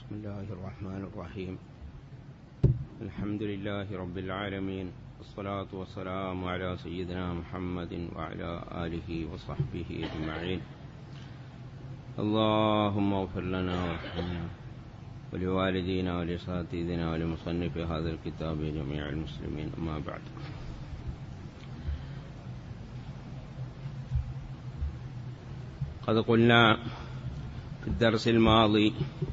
بسم الله الرحمن الرحيم. الحمد لله رب العالمين، والصلاة والسلام على سيدنا محمد وعلى آله وصحبه أجمعين. اللهم اغفر لنا وارحمنا ولوالدينا ولأساتذتنا ولمصنف هذا الكتاب جميع المسلمين، أما بعد. قد قلنا في الدرس الماضي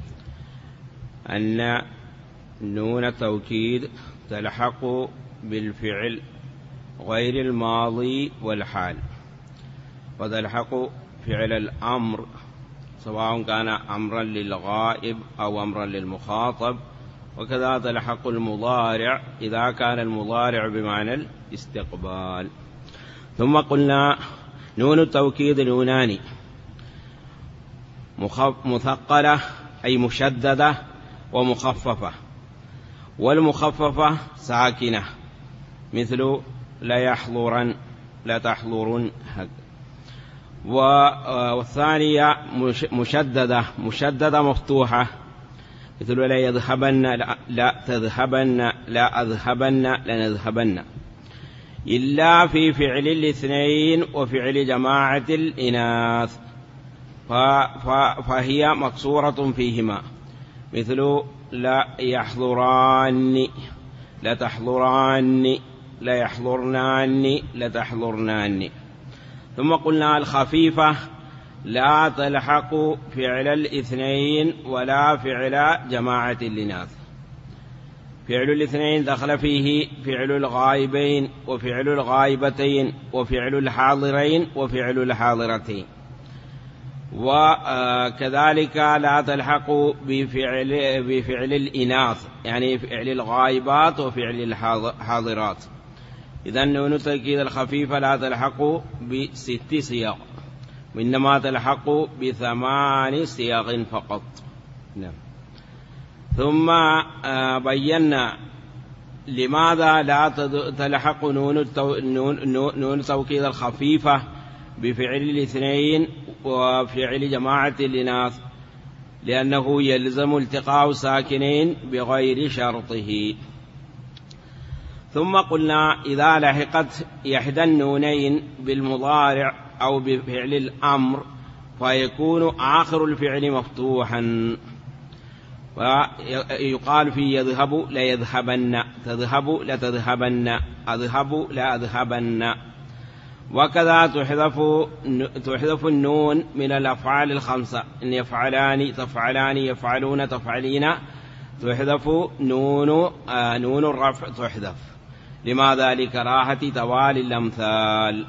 أن نون التوكيد تلحق بالفعل غير الماضي والحال، وتلحق فعل الأمر سواء كان أمرا للغائب أو أمرا للمخاطب، وكذا تلحق المضارع إذا كان المضارع بمعنى الاستقبال. ثم قلنا نون التوكيد نونان: مثقلة أي مشددة، ومخففة. والمخففة ساكنة مثل لا يحضرن، لا تحضرن. والثانية مشددة مفتوحة مثل لا يذهبن، لا تذهبن، لا أذهبن، لا نذهبن، إلا في فعل الاثنين وفعل جماعة الإناث فهي مكسورة فيهما، مثل لا يحضران، لا تحضران، لا يحضرنان، لا تحضرنان. ثم قلنا الخفيفة لا تلحق فعل الاثنين ولا فعل جماعة الإناث. فعل الاثنين دخل فيه فعل الغائبين وفعل الغائبتين وفعل الحاضرين وفعل الحاضرتين. وكذلك لا تلحق بفعل الإناث، يعني فعل الغائبات وفعل الحاضرات. إذن نون التوكيد الخفيفة لا تلحق ب6 صيغ، وإنما تلحق ب8 صيغ فقط. نعم. ثم بينا لماذا لا تلحق نون التوكيد الخفيفة بفعل الاثنين وفعل جماعة الإناث، لأنه يلزم التقاء ساكنين بغير شرطه. ثم قلنا إذا لحقت إحدى النونين بالمضارع أو بفعل الأمر فيكون آخر الفعل مفتوحا، ويقال في يذهب لا يذهبن، تذهب لا تذهبن، أذهب لا أذهبن. وكذا تحذف النون من الأفعال الخمسة: إن يفعلان، تفعلان، يفعلون، تفعلين. تحذف نون الرفع تحذف، لماذا؟ لكراهة توالي الأمثال.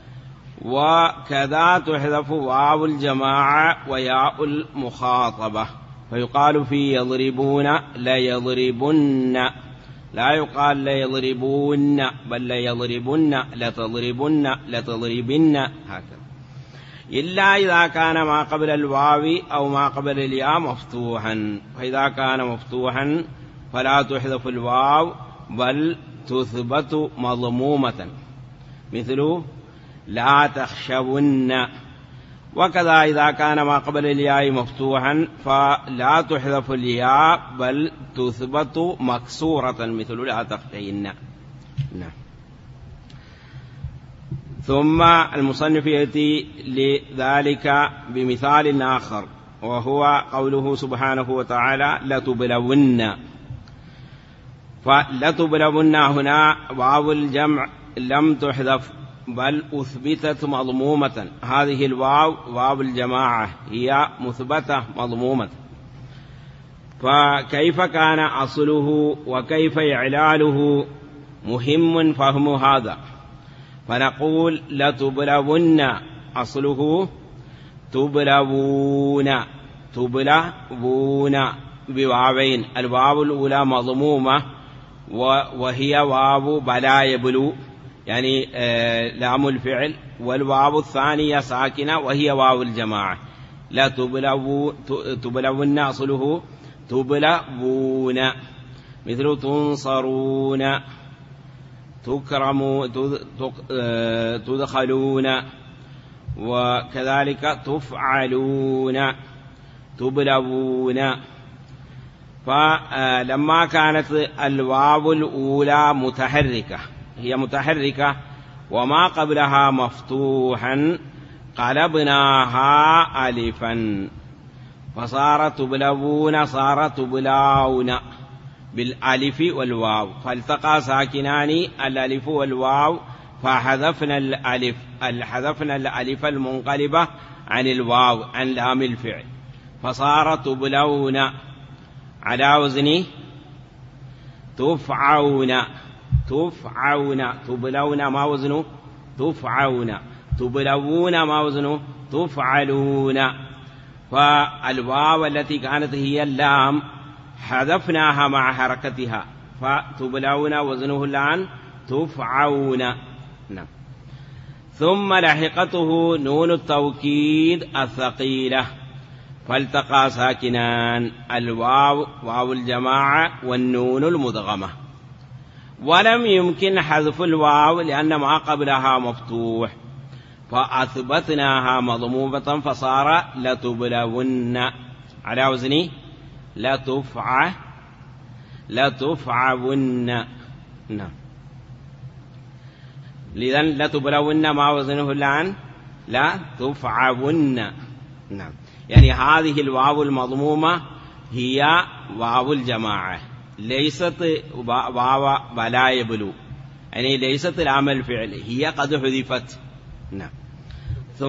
وكذا تحذف واو الجماعة وياء المخاطبة، فيقال في يضربون لا يضربن، لا يقال لا يضربون، بل لا يضربن، لا تضربن، لا تضربن، هكذا، إلا إذا كان ما قبل الواو أو ما قبل الياء مفتوحا. فإذا كان مفتوحا فلا تحذف الواو بل تثبت مضمومة، مثل لا تخشون. وكذا إذا كان ما قبل الياء مفتوحا فلا تحذف الياء بل تثبت مكسورة، مثل لا تخشين. نعم. ثم المصنف يأتي لذلك بمثال آخر، وهو قوله سبحانه وتعالى لتبلون. فلتبلون هنا واو الجمع لم تحذف بل أثبتت مضمومة. هذه الواو واو الجماعة هي مثبتة مضمومة، فكيف كان أصله وكيف إعلاله مهم فهم هذا. فنقول لتبلون أصله تبلون، تبلون بواوين، الواو الأولى مضمومة وهي واو بلا يبلو، يعني لام الفعل، والواو الثانية ساكنة وهي واو الجماعة. لا تبلون أصله تبلون، مثل تنصرون، تدخلون، وكذلك تفعلون، تبلون. فلما كانت الواو الأولى متحركة، هي متحركة وما قبلها مفتوحا، قلبناها ألفا فصار تبلون، صار تبلاون بالألف والواو، فالتقى ساكنان الألف والواو فحذفنا الألف، حذفنا الألف المنقلبة عن الواو عن لام الفعل، فصار تبلون على وزن تفعون، تفعون، تبلون ما وزنه تفعون، تبلون ما وزنه تفعلون. فالواو التي كانت هي اللام حذفناها مع حركتها، فتبلون وزنه الآن تفعون. نعم. ثم لحقته نون التوكيد الثقيلة، فالتقى ساكنان الواو واو الجماعة والنون المدغمة، ولم يمكن حذف الواو لأن ما قبلها مفتوح، فأثبتناها مضمومة فصار لتبلون على وزن لتفعون. نعم. لذن لتبلون ما وزنه الآن لا تفعون. نعم. يعني هذه الواو المضمومة هي واو الجماعة، ليست واو بلا يبلو، يعني ليست العمل الفعل، هي قد حذفت. نعم. ثم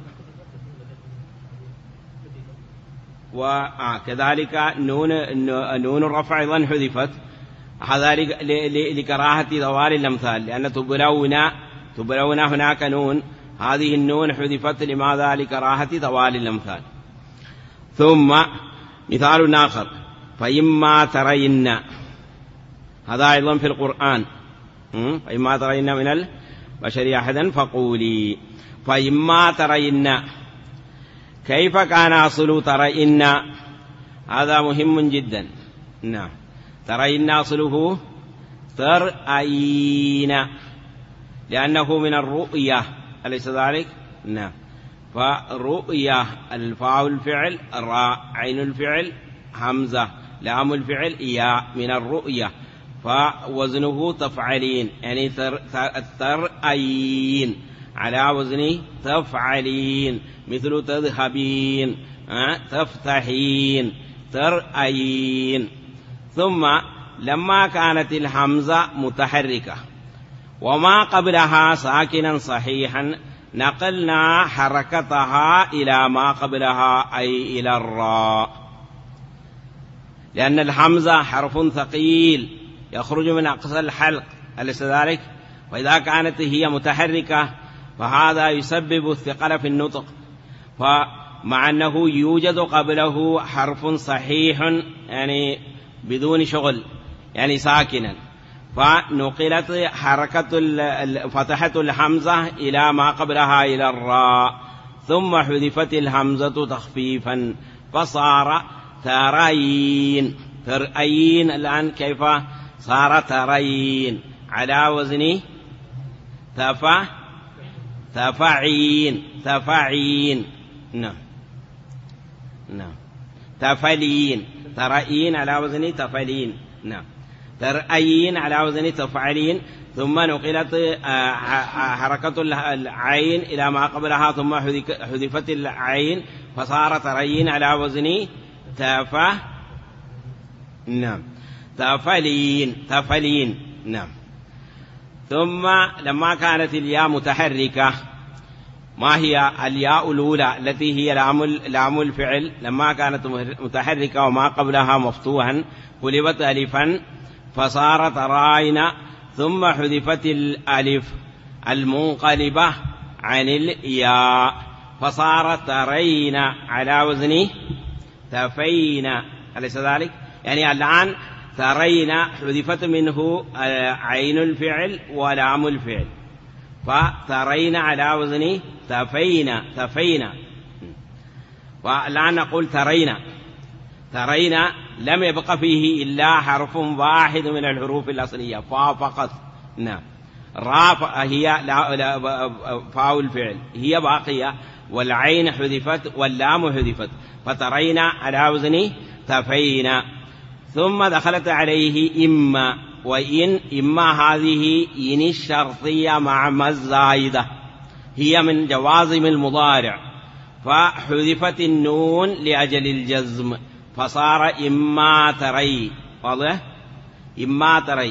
وكذلك نون الرفع أيضا حذفت، هذا لكراهة ذوال الأمثال، لأن تبلون هناك نون، هذه النون حذفت لماذا؟ لكراهة ذوال الأمثال. ثم مثال آخر، فإما ترين، هذا أيضا في القرآن، فإما ترين من البشر أحدا فقولي، فإما ترين كيف كان أصل ترين؟ هذا مهم جدا. نعم. ترين أصله ترأين، لأنه من الرؤية، أليس ذلك؟ نعم. فرؤية الفاء الفعل، الراء عين الفعل، همزة لام الفعل، ياء، من الرؤية، فوزنه تفعلين، يعني ترأين على وزن تفعلين، مثل تذهبين، تفتحين، ترأين. ثم لما كانت الهمزة متحركة وما قبلها ساكنا صحيحا، نقلنا حركتها إلى ما قبلها أي إلى الراء، لأن الهمزة حرف ثقيل يخرج من أقصى الحلق، أليس ذلك؟ وإذا كانت هي متحركة فهذا يسبب الثقل في النطق، فمع أنه يوجد قبله حرف صحيح يعني بدون شغل، يعني ساكنا، فنقلت فتحة الحمزة إلى ما قبلها إلى الراء، ثم حذفت الحمزة تخفيفا فصار ترين. ترأين الآن كيف صار ترين؟ على وزن تفعين، تفعين. نعم. نعم. تفلين، ترأين على وزن تفلين. نعم. ترأين على وزن تفعلين، ثم نقلت حركة العين إلى ما قبلها، ثم حذفت العين فصار ترأين على وزن نعم تفلين، تفلين. نعم. ثم لما كانت الياء متحركة، ما هي الياء الأولى التي هي لام الفعل؟ لما كانت متحركة وما قبلها مفتوحا قلبت ألفا فصارت راين، ثم حذفت الألف المنقلبة عن الياء فصارت ترين على وزن تفين، أليس ذلك؟ يعني الآن ترين حذفت منه عين الفعل ولام الفعل، فترين على وزن تفين، تفين. والآن نقول ترين، ترين لم يبق فيه إلا حرف واحد من الحروف الأصلية، فا فقط. نعم. راء هي فاء الفعل هي باقية، والعين حذفت واللام حذفت، فترين على وزن تفين. ثم دخلت عليه إما وإن. إما هذه إن الشرطية مع ما الزائدة، هي من جوازم المضارع، فحذفت النون لأجل الجزم فصار إما تري. واضح؟ إما تري.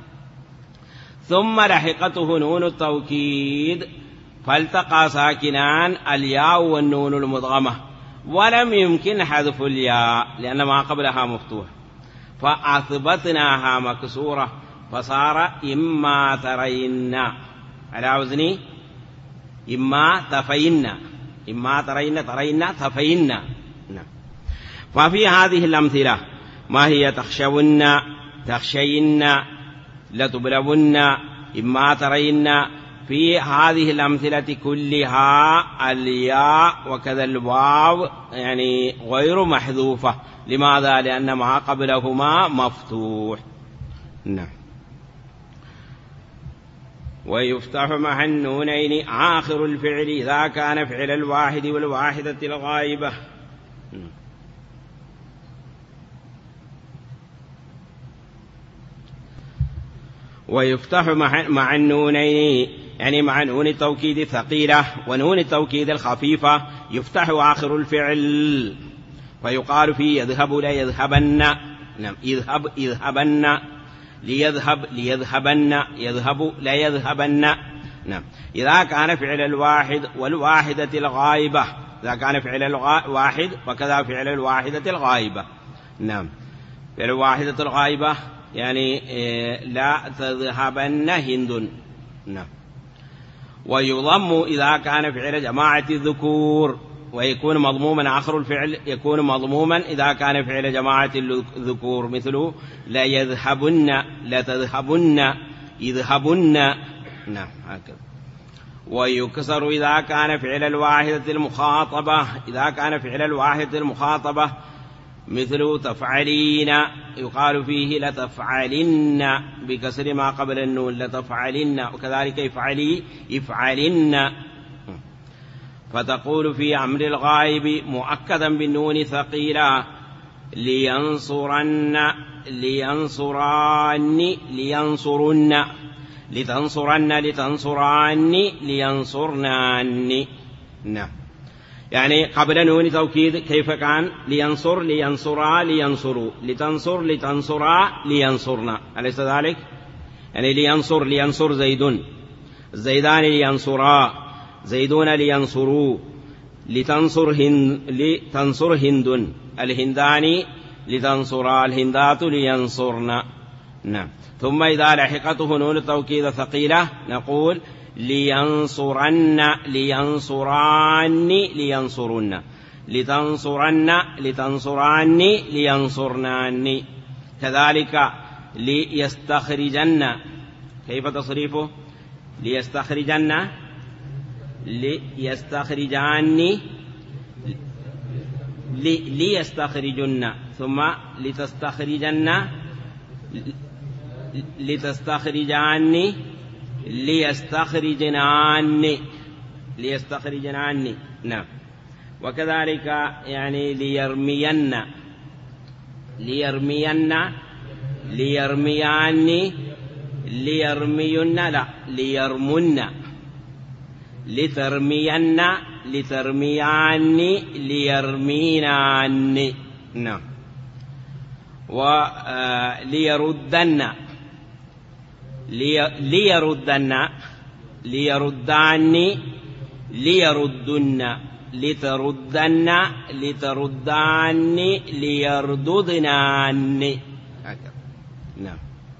ثم لحقته نون التوكيد فالتقى ساكنان الياء والنون المدغمة، ولم يمكن حذف الياء لأن ما قبلها مفتوح، فأثبتناها مكسورة فصار إما ترين على وزن إما تفين. إما ترين تفين. ففي هذه الأمثلة ما هي؟ تخشون، تخشين، لتبلون، إما ترين. في هذه الأمثلة كلها الياء وكذا الواو يعني غير محذوفة. لماذا؟ لأن ما قبلهما مفتوح. نعم. ويفتح مع النونين آخر الفعل إذا كان فعل الواحد والواحدة الغائبة. ويفتح مع النونين يعني مع نون التوكيد الثقيلة ونون التوكيد الخفيفة يفتح آخر الفعل، فيقال فيه يذهب لا يذهبن. نعم. يذهبن، ليذهب ليذهبن، يذهب لا يذهبن. نعم. إذا كان فعل الواحد والواحدة الغائبة، إذا كان فعل الواحد وكذا فعل الواحدة الغائبة. نعم. فعل الواحدة الغائبة يعني لا تذهبن هند. نعم. ويضم إذا كان فعل جماعة الذكور، ويكون مضموما آخر الفعل يكون مضموما إذا كان فعل جماعة الذكور، مثل لا يذهبن، لا تذهبن، يذهبن. نعم هكذا. ويكسر إذا كان فعل الواحدة المخاطبة، إذا كان فعل الواحدة المخاطبة مثل تفعلين يقال فيه لتفعلن بكسر ما قبل النون، لتفعلن. وكذلك يفعلي يفعلن. فتقول في أمر الغائب مؤكدا بالنون ثقيلة لينصرن، لينصران، لينصرن، لتنصرن، لتنصران، لينصرنان. نعم. يعني قبل نون توكيد كيف كان؟ لينصر، لينصرا، لينصروا، لتنصر، لتنصرا، لينصرنا، أليس ذلك؟ يعني لينصر، لينصر زيد، زيدان لينصرا، زيدون لينصروا، لتنصر هند، لتنصر هند، الهندان لتنصرا، الهندات لينصرن. نعم. ثم إذا لحقته نون التوكيد ثقيلة نقول لينصرن، لينصران، لينصرن، لتنصرن، لتنصران، لينصرنان. كذلك ليستخرجن، كيف تصريفه؟ ليستخرجن، ليستخرجان، ليستخرجن، ثم لتستخرجن، لتستخرجان، ليستخرجنان، ليستخرجنان. نعم. وكذلك يعني ليرمين، ليرمين، ليرميان، ليرمين، لا ليرمن، لترمين، لترميان، ليرمينان. نعم. وليردن، ليردن، ليردان، ليردن، لتردن، لتردان، ليرددنان. نعم.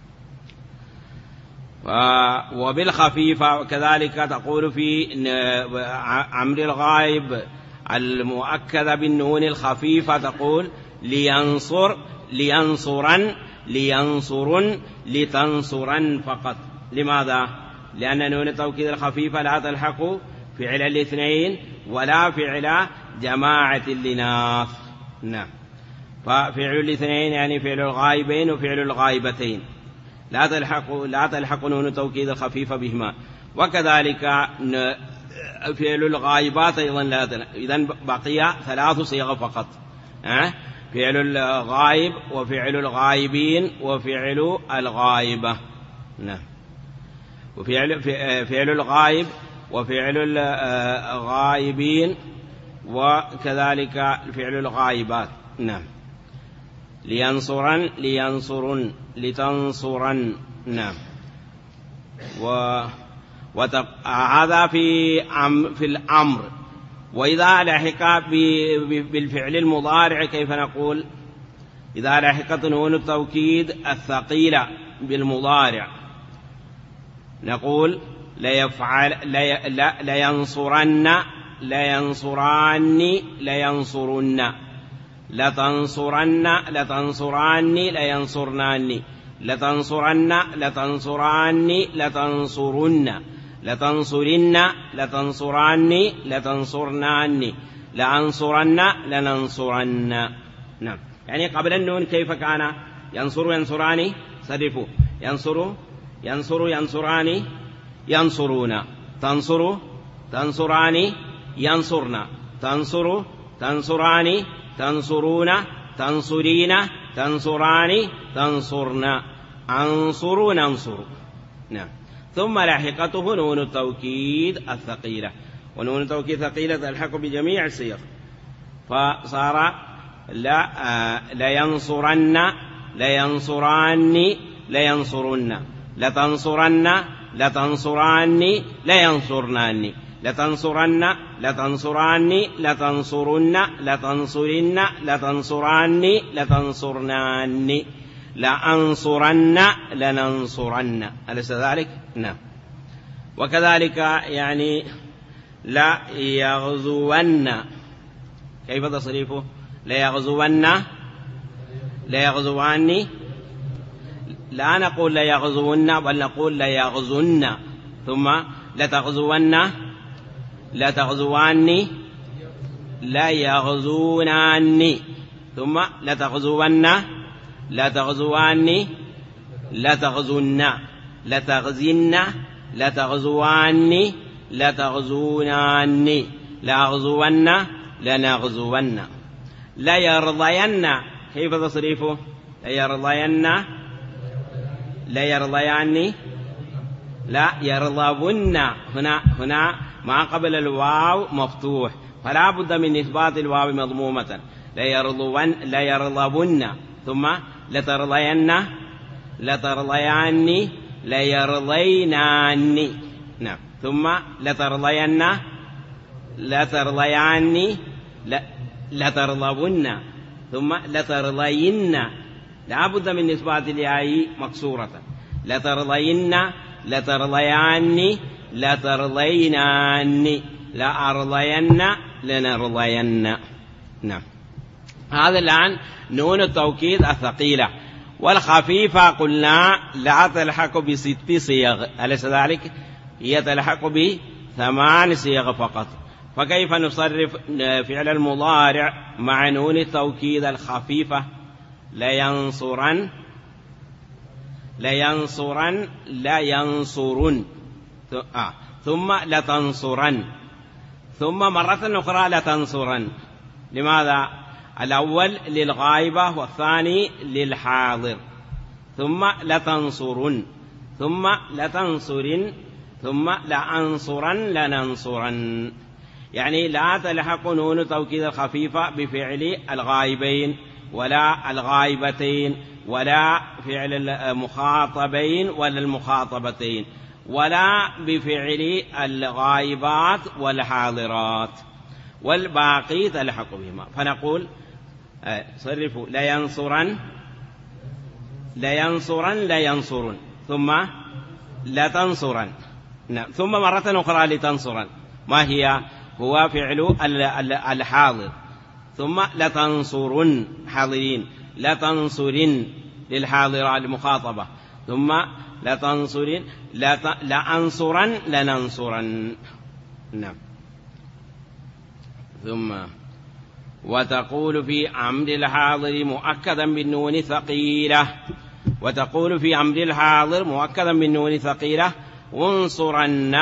وبالخفيفة كذلك تقول في أمر الغائب المؤكد بالنون الخفيفة تقول لينصر، لينصرن، لينصرن، لتنصرن فقط. لماذا؟ لأن نون التوكيد الخفيفة لا تلحق فعل الاثنين ولا فعل جماعة الإناث. نعم. ففعل الاثنين يعني فعل الغائبين وفعل الغائبتين لا تلحق نون التوكيد الخفيفة بهما. وكذلك فعل الغائبات أيضا لا تلحق. إذن بقي 3 صيغ فقط. فعل الغائب وفعل الغائبين وفعل الغائبة. نعم. فعل الغائب وفعل الغائبين وكذلك فعل الغائبات. نعم. لينصرن لينصرن لتنصرن. نعم. هذا في الأمر. وإذا لحق بالفعل المضارع كيف نقول؟ إذا لحقت نون التوكيد الثقيلة بالمضارع نقول لينصرن لينصران لينصرن لتنصرن لتنصران لينصرنان لتنصرن لتنصران لتنصرن لتنصرن لتنصران لتنصرنان لأنصرن لننصرن. نعم. يعني قبل النون كيف كان؟ ينصر ينصران صرفوا ينصر ينصر ينصران ينصرون تنصر تنصران ينصرن تنصر تنصران تنصرون تنصرين تنصران تنصرن أنصر ننصر. نعم. ثم لاحقته نون التوكيد الثقيلة، ونون التوكيد الثقيلة تلحق بجميع الصيغ، فصار لينصرن لينصران لينصرن لتنصرن لتنصران لينصرنان لتنصرن لتنصران لتنصرن لتنصرن لتنصران لتنصرنان لأنصرن لننصرن. أليس ذلك؟ نعم. وكذلك يعني لا يغزون، كيف تصريفه؟ لا يغزون لا يغزوان، لا نقول لا يغزون بل نقول لا يغزون، ثم لا تغزون لا تغزوان لا يغزونان، ثم لا تغزون لا تغزوان لا تغزون لا تغزين لا تغزوان لا تغزونان لا أغزون لا نغزون. لا يرضين، كيف تصريفه؟ لا يرضين لا يرضيان لا يرضبن، هنا ما قبل الواو مفتوح فلا بد من إثبات الواو مضمومة. لا يرضبن، ثم لترضين لترضيان لا يرضينان. نعم. ثم لترضين لترضيان لترضبن، ثم لترضين، لا بد من إثبات الياء مكسورة. لترضين لترضيان لترضينان لأرضين لنرضين. نعم. هذا الآن نون التوكيد الثقيلة. والخفيفة قلنا لا تلحق ب6 صيغ، أليس ذلك؟ هي تلحق ب8 صيغ فقط. فكيف نصرف فعل المضارع مع نون التوكيد الخفيفة؟ لينصرن لينصرن لا ينصرن، ثم لتنصرن، ثم مرة أخرى لتنصرن. لماذا؟ الأول للغائبة والثاني للحاضر. ثم لتنصرن، ثم لتنصرن، ثم لأنصرن لننصرن. يعني لا تلحق نون توكيد الخفيفة بفعل الغائبين ولا الغائبتين ولا فعل المخاطبين ولا المخاطبتين ولا بفعل الغائبات والحاضرات، والباقي تلحق بهما. فنقول صرفوا لينصرن لينصرن لينصرن، ثم لتنصرن. نعم. ثم مرة أخرى لتنصرن، ما هي؟ هو فعل الحاضر. ثم لتنصرن حاضرين، لتنصرن للحاضرة المخاطبة، ثم لتنصرن لأنصرن لننصرن. نعم. ثم وتقول في عمد الحاضر مؤكدا بالنون ثقيلة، وتقول في عمد الحاضر مؤكدا بالنون ثقيلة انصرن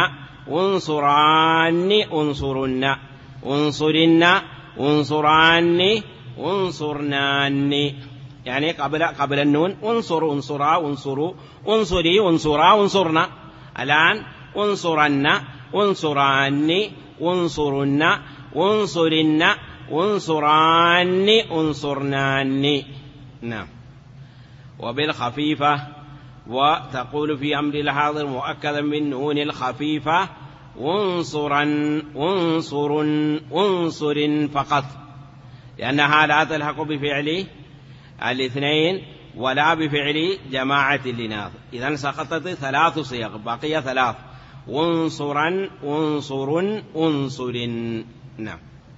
انصران انصرن انصرن انصران انصرناني، يعني قبل النون انصر، انصرا، انصروا، انصري، انصرا، انصرنا. الآن انصرن، انصراني، انصرن، انصرن، انصراني، انصرناني. نعم. وبالخفيفة، وتقول في أمر الحاضر مؤكدا بالنون الخفيفة انصرا، انصر، انصر فقط، لأنها لا تلحق بفعل الاثنين ولا بفعل جماعة الإناث، إذن سقطت 3 صيغ، بقي 3: انصرا، انصر، انصر. نعم.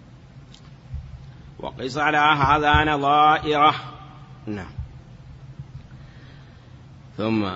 وقس على هذا نظائره. نعم. ثم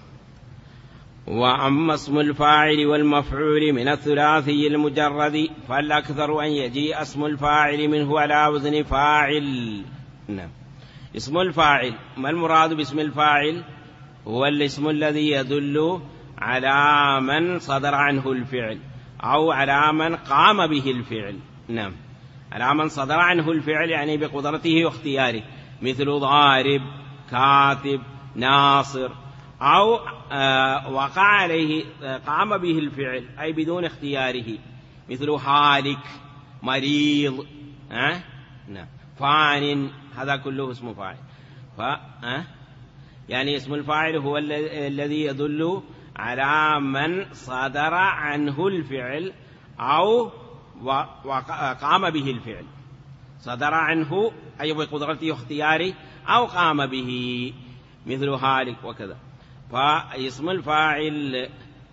وأما اسم الفاعل والمفعول من الثلاثي المجرد فالأكثر أن يجيء اسم الفاعل منه على وزن فاعل. نعم. اسم الفاعل، ما المراد باسم الفاعل؟ هو الاسم الذي يدل على من صدر عنه الفعل أو على من قام به الفعل. نعم. على من صدر عنه الفعل يعني بقدرته واختياره، مثل ضارب، كاتب، ناصر، أو وقع عليه قام به الفعل أي بدون اختياره، مثل هالك، مريض، نعم، فان، هذا كله اسم فاعل. يعني اسم الفاعل هو الذي يدل على من صدر عنه الفعل أو قام به الفعل، صدر عنه أي بقدرته واختياره أو قام به، مثل هالك وكذا. فاسم الفاعل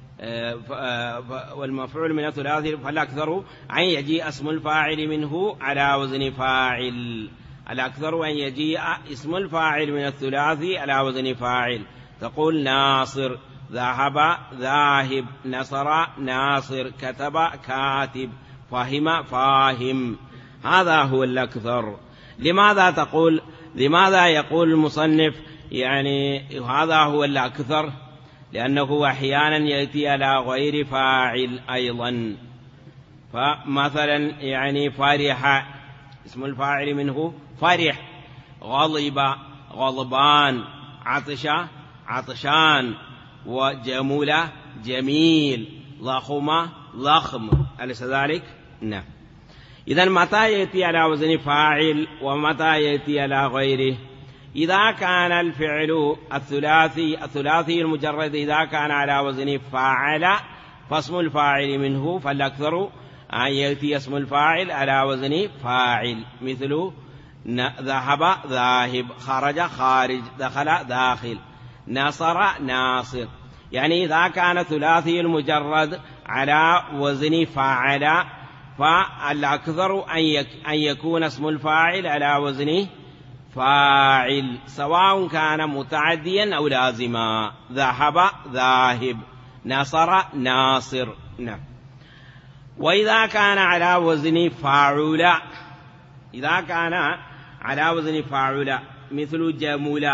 والمفعول من الثلاثي فالأكثر أن يجيء اسم الفاعل منه على وزن فاعل. الأكثر أن يجيء اسم الفاعل من الثلاثي على وزن فاعل. تقول ناصر، ذهب، ذاهب، نصر، ناصر، كتب، كاتب، فهم، فاهم. هذا هو الأكثر. لماذا تقول، لماذا يقول المصنف يعني هذا هو الأكثر؟ لأنه أحيانا يأتي على غير فاعل أيضا. فمثلا يعني فرح، اسم الفاعل منه فرح، غضب، غضبان، عطش، عطشان، وجمل، جميل، ضخم، ضخم. أليس ذلك؟ نعم. إذن متى يأتي على وزن فاعل ومتى يأتي على غيره؟ إذا كان الفعل الثلاثي المجرد إذا كان على وزن فاعل فاسم الفاعل منه فالأكثر أن يأتي اسم الفاعل على وزن فاعل، مثل ذهب، ذاهب، خرج، خارج، دخل، داخل، نصر، ناصر. يعني إذا كان ثلاثي المجرد على وزن فاعل فالأكثر أن يكون اسم الفاعل على وزن فاعل، سواء كان متعديا أو لازما، ذهب، ذاهب، نصر، ناصر. نعم. وإذا كان على وزن فاعل، إذا كان على وزن فاعل مثل جمل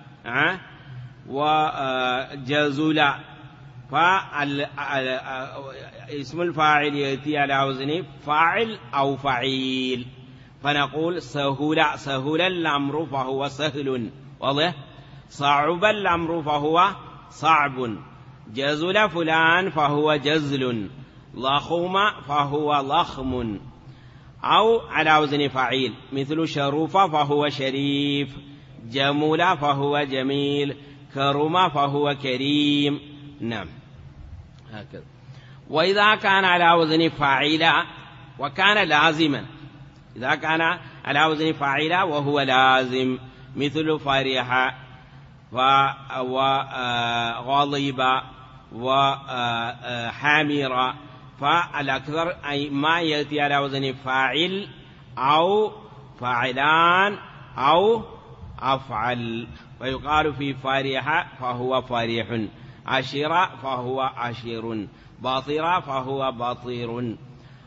وجزل، فاسم الفاعل يأتي على وزن فاعل أو فعيل. فنقول سهل، سهل الأمر فهو سهل، واضح؟ صعب الأمر فهو صعب، جزل فلان فهو جزل، ضخم فهو ضخم. أو على وزن فعيل مثل شرف فهو شريف، جمل فهو جميل، كرم فهو كريم. نعم. هكذا. وإذا كان على وزن فاعل وكان لازما، إذا كان على وزن فاعل وهو لازم، مثل فرح وغضب وحامر، فالأكثر أي ما يأتي على وزن فاعل أو فاعلان أو أفعل. ويقال في فرح فهو فرح، عشر فهو عشر، باطر فهو باطر،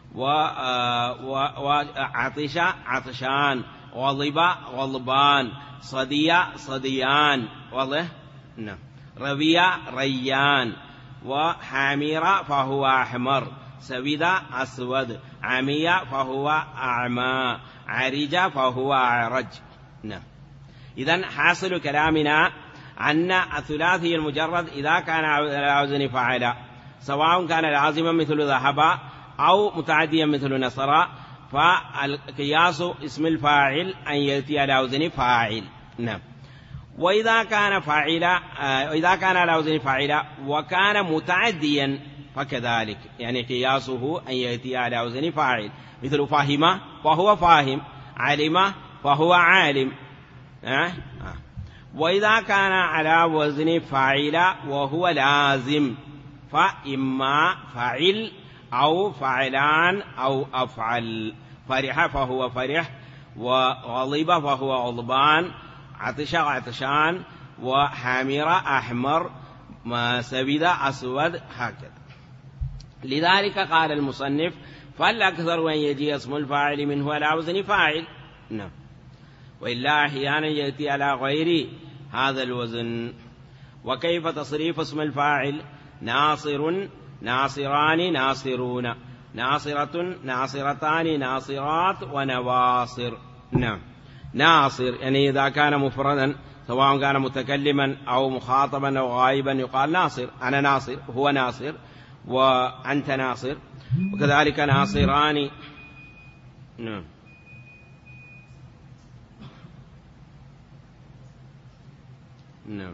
وعطش عطشان، غضب غضبان، صدي صديان، واضح؟ نعم. ربيع ريان، وحامر فهو أحمر، سود أسود، عمي فهو أعمى، عرج فهو أعرج. نعم. إذن حاصل كلامنا أن الثلاثي المجرد إذا كان على وزن فعل سواء كان لازما مثل ذهب أو متعديا مثل نصر، فالقياس اسم الفاعل أن يأتي على وزن فاعل. نعم. وإذا كان إذا كان على وزن فاعل وكان متعديا فكذلك، يعني قياسه أن يأتي على وزن فاعل، مثل فهم فهو فاهم، علم فهو عالم. وإذا كان على وزن فاعل وهو لازم فإما فعل أو فعلان أو أفعل. فرح فهو فرح، وغضب فهو غضبان، عطش عطشان، وحمر أحمر، ما سبد أسود، هكذا. لذلك قال المصنف فالأكثر أن يجي اسم الفاعل منه على وزن فاعل. نعم. وإلا أحيانا يأتي على غير هذا الوزن. وكيف تصريف اسم الفاعل؟ ناصر ناصران ناصرون، ناصرة ناصرتان ناصرات، ونواصر. نعم. ناصر يعني إذا كان مفردا سواء كان متكلما أو مخاطبا أو غائبا يقال ناصر، أنا ناصر، هو ناصر، وأنت ناصر. وكذلك ناصران. نعم. نعم.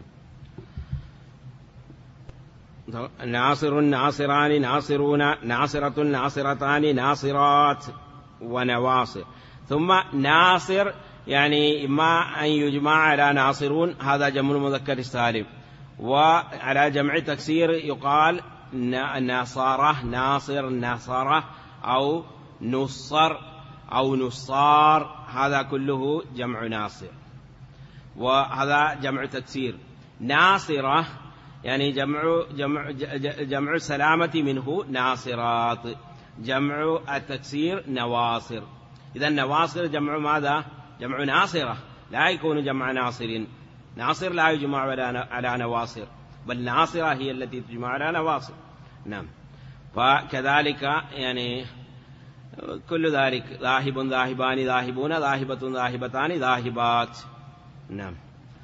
ناصر ناصران ناصرون، ناصرة ناصرتان ناصرات، ونواصر. ثم ناصر يعني إما أن يجمع على ناصرون، هذا جمع المذكر السالم، وعلى جمع تكسير يقال ناصرة ناصر ناصرة، أو نصر أو نصار، هذا كله جمع ناصر، وهذا جمع تكسير. ناصرة يعني جمع السلامة منه ناصرات، جمع التكسير نواصر. إذا نواصر جمع ماذا؟ جمع ناصرة، لا يكون جمع ناصر. ناصر لا يجمع على نواصر، بل ناصرة هي التي تجمع على نواصر. نعم. فكذلك يعني كل ذلك، ذاهب ذاهبان ذاهبون، ذاهبة ذاهبتان ذاهبات. نعم.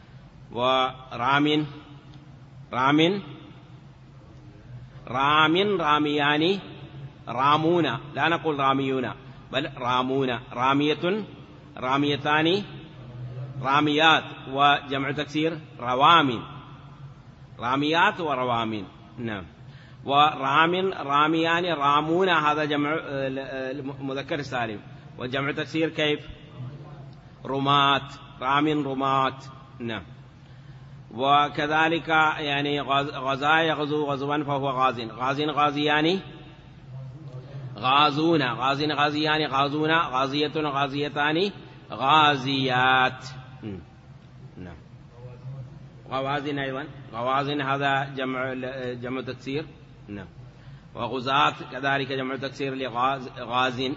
ورام رام رام راميان رامون، لا نقول راميون بل رامون، رامية راميتان راميات، وجمع تكسير روامين، راميات وروامين. نعم. ورام راميان رامون، هذا جمع مذكر سالم، وجمع تكسير كيف؟ رمات، رام رمات. نعم. وكذلك يعني غزا يغزو غزوا فهو غاز، غاز غازيان غازون، غاز غازيان غازون، غازية غازيتان غازيات. نعم. غوازن أيضا، غوازن هذا جمع تكسير. نعم. وغزاة كذلك جمع تكسير لغازن.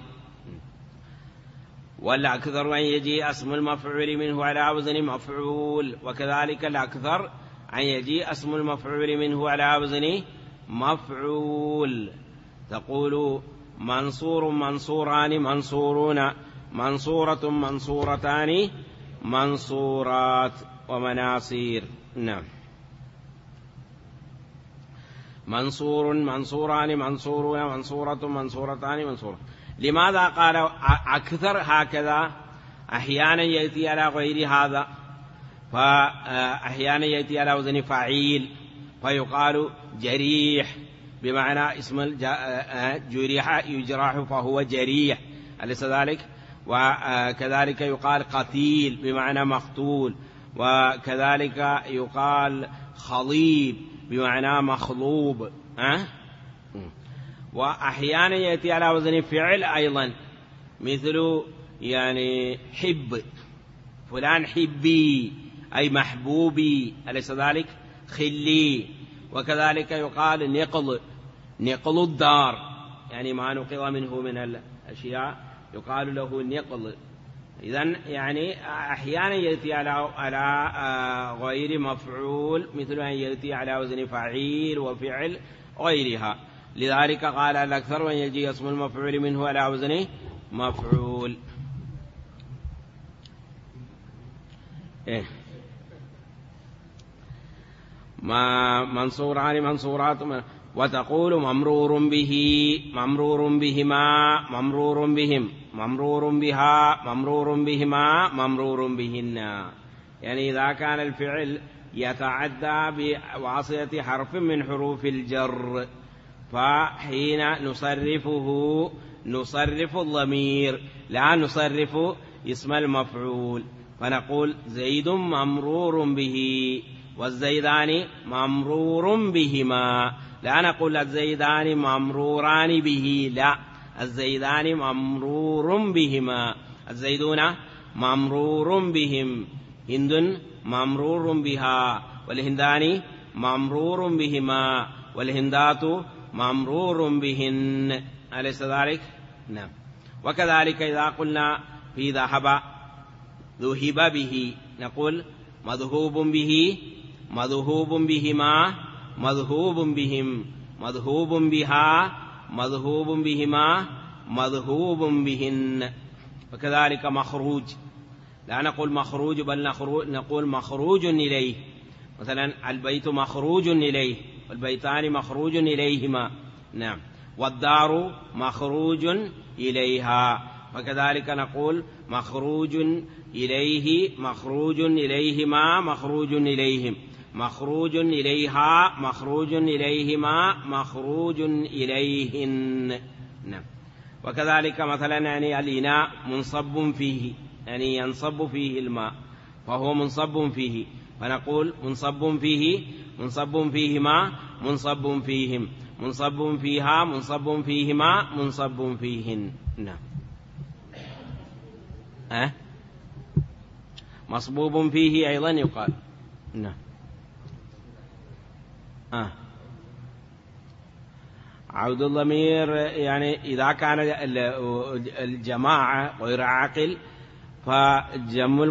والأكثر أن يجي اسم المفعول منه على وزن مفعول، وكذلك الأكثر أن يجي اسم المفعول منه على وزن مفعول. تقول منصور منصوران منصورون، منصورة منصورتان منصورات، ومناصير. نعم. منصور منصوران منصورون، منصورة منصورتان منصورة. لماذا قال أكثر هكذا؟ أحيانا يأتي على غير هذا، فأحيانا يأتي على وزن فعيل فيقال جريح، بمعنى اسم جريح يجرح فهو جريح، أليس ذلك؟ وكذلك يقال قتيل بمعنى مقتول، وكذلك يقال خضيب بمعنى مخضوب. وأحيانا يأتي على وزن فعل أيضا، مثل يعني حب، فلان حبي أي محبوبي، أليس ذلك؟ خلي. وكذلك يقال نقض، نقض الدار، يعني ما نقض منه من الأشياء يقال له نقض. إذن يعني أحيانا يأتي على غير مفعول، مثل أن يأتي على وزن فعيل وفعل غيرها. لذلك قال الأكثر وأن يجي اسم المفعول منه على وزن مفعول. ما منصوران منصورات. وتقول ممرور به، ممرور بهما، ممرور بهم، ممرور بها، ممرور بهما، ممرور بهن. يعني إذا كان الفعل يتعدى بواسطة حرف من حروف الجر فحين نصرف الضمير، لا نصرف اسم المفعول، فنقول زيد ممرور به والزيدان ممرور بهما، لا نقول الزيدان ممروران به، لا، الزيدان ممرور بهما، الزيدون ممرور بهم، هند ممرور بها، والهندان ممرور بهما، والهندات ممرور بهن، أليس ذلك؟ نعم. وكذلك إذا قلنا في ذهب ذهب به نقول مذهوب به، مذهوب بهما، مذهوب بهم، مذهوب بها، مذهوب بهما، مذهوب بهن. وكذلك مخروج، لا نقول مخروج بل نقول مخروج إليه، مثلا البيت مخروج إليه، والبيتان مخروج إليهما. نعم. والدار مخروج إليها، وكذلك نقول مخروج إليه، مخروج إليهما، مخروج إليهم، مخروج إليها، مخروج إليهما، مخروج إليهن. نعم. وكذلك مثلا يعني الإناء منصب فيه، يعني ينصب فيه الماء فهو منصب فيه، فنقول منصب فيه، منصب فيهما، منصب فيهم، منصب فيها، منصب فيهما، منصب فيهن. نعم. مصبوب فيه أيضا يقال. نعم. عود الضمير يعني إذا كان الجماعة غير عاقل فجم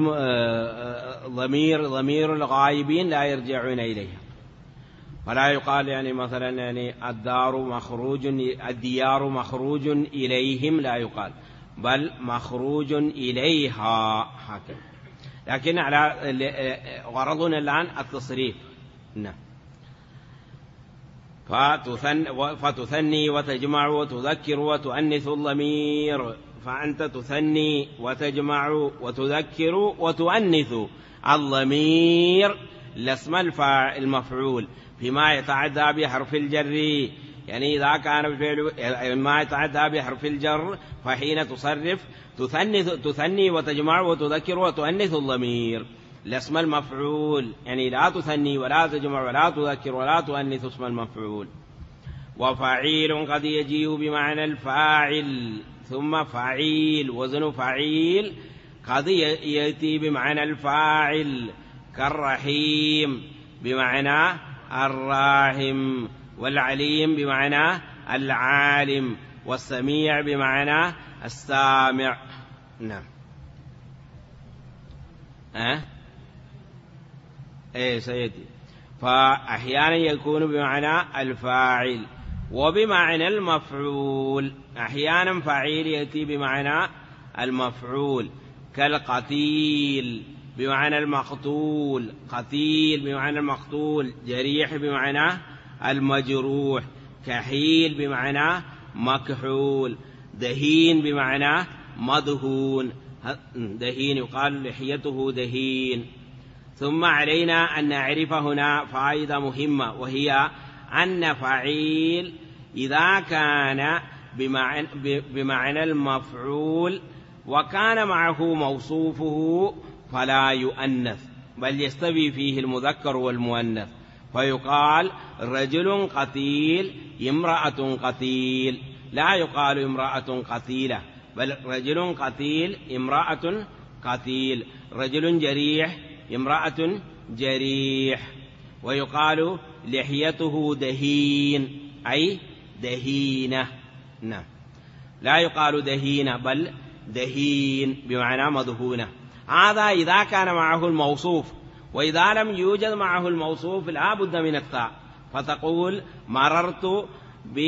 ضمير الغائبين لا يرجعون إليها، فلا يقال يعني مثلا يعني الدار مخروج، الديار مخروج إليهم، لا يقال، بل مخروج إليها هكذا. لكن على غرضنا الآن التصريف. نعم. فتثني وتجمع وتذكر وتؤنث الضمير، فأنت تثني وتجمع وتذكر وتؤنث الضمير لاسم المفعول فيما يتعدى بحرف الجر، يعني إذا كان الفعل ما يتعدى بحرف الجر فحين تصرف تثني وتجمع وتذكر وتؤنث الضمير لاسم المفعول، يعني لا تثني ولا تجمع ولا تذكر ولا تؤنث اسم المفعول. وفعيل قد يجيء بمعنى الفاعل، ثم فعيل وزن فعيل قد يأتي بمعنى الفاعل، كالرحيم بمعنى الراحم، والعليم بمعنى العالم، والسميع بمعنى السامع. نعم. سيدي. فأحيانا يكون بمعنى الفاعل وبمعنى المفعول، أحيانا فعيل يأتي بمعنى المفعول، كالقتيل بمعنى المقتول، قتيل بمعنى المقتول، جريح بمعنى المجروح، كحيل بمعنى مكحول، دهين بمعنى مدهون، دهين يقال لحيته دهين. ثم علينا أن نعرف هنا فائدة مهمة، وهي أن فعيل إذا كان بمعنى المفعول وكان معه موصوفه فلا يؤنث، بل يستوي فيه المذكر والمؤنث، فيقال رجل قتيل، امرأة قتيل، لا يقال امرأة قتيلة، بل رجل قتيل، امرأة قتيل، رجل جريح، امرأة جريح. ويقال لحيته دهين، أي دهينة. نعم. لا يقال دهينة بل دهين بمعنى مدهونة. هذا إذا كان معه الموصوف، وإذا لم يوجد معه الموصوف لا بد من التاء، فتقول مررت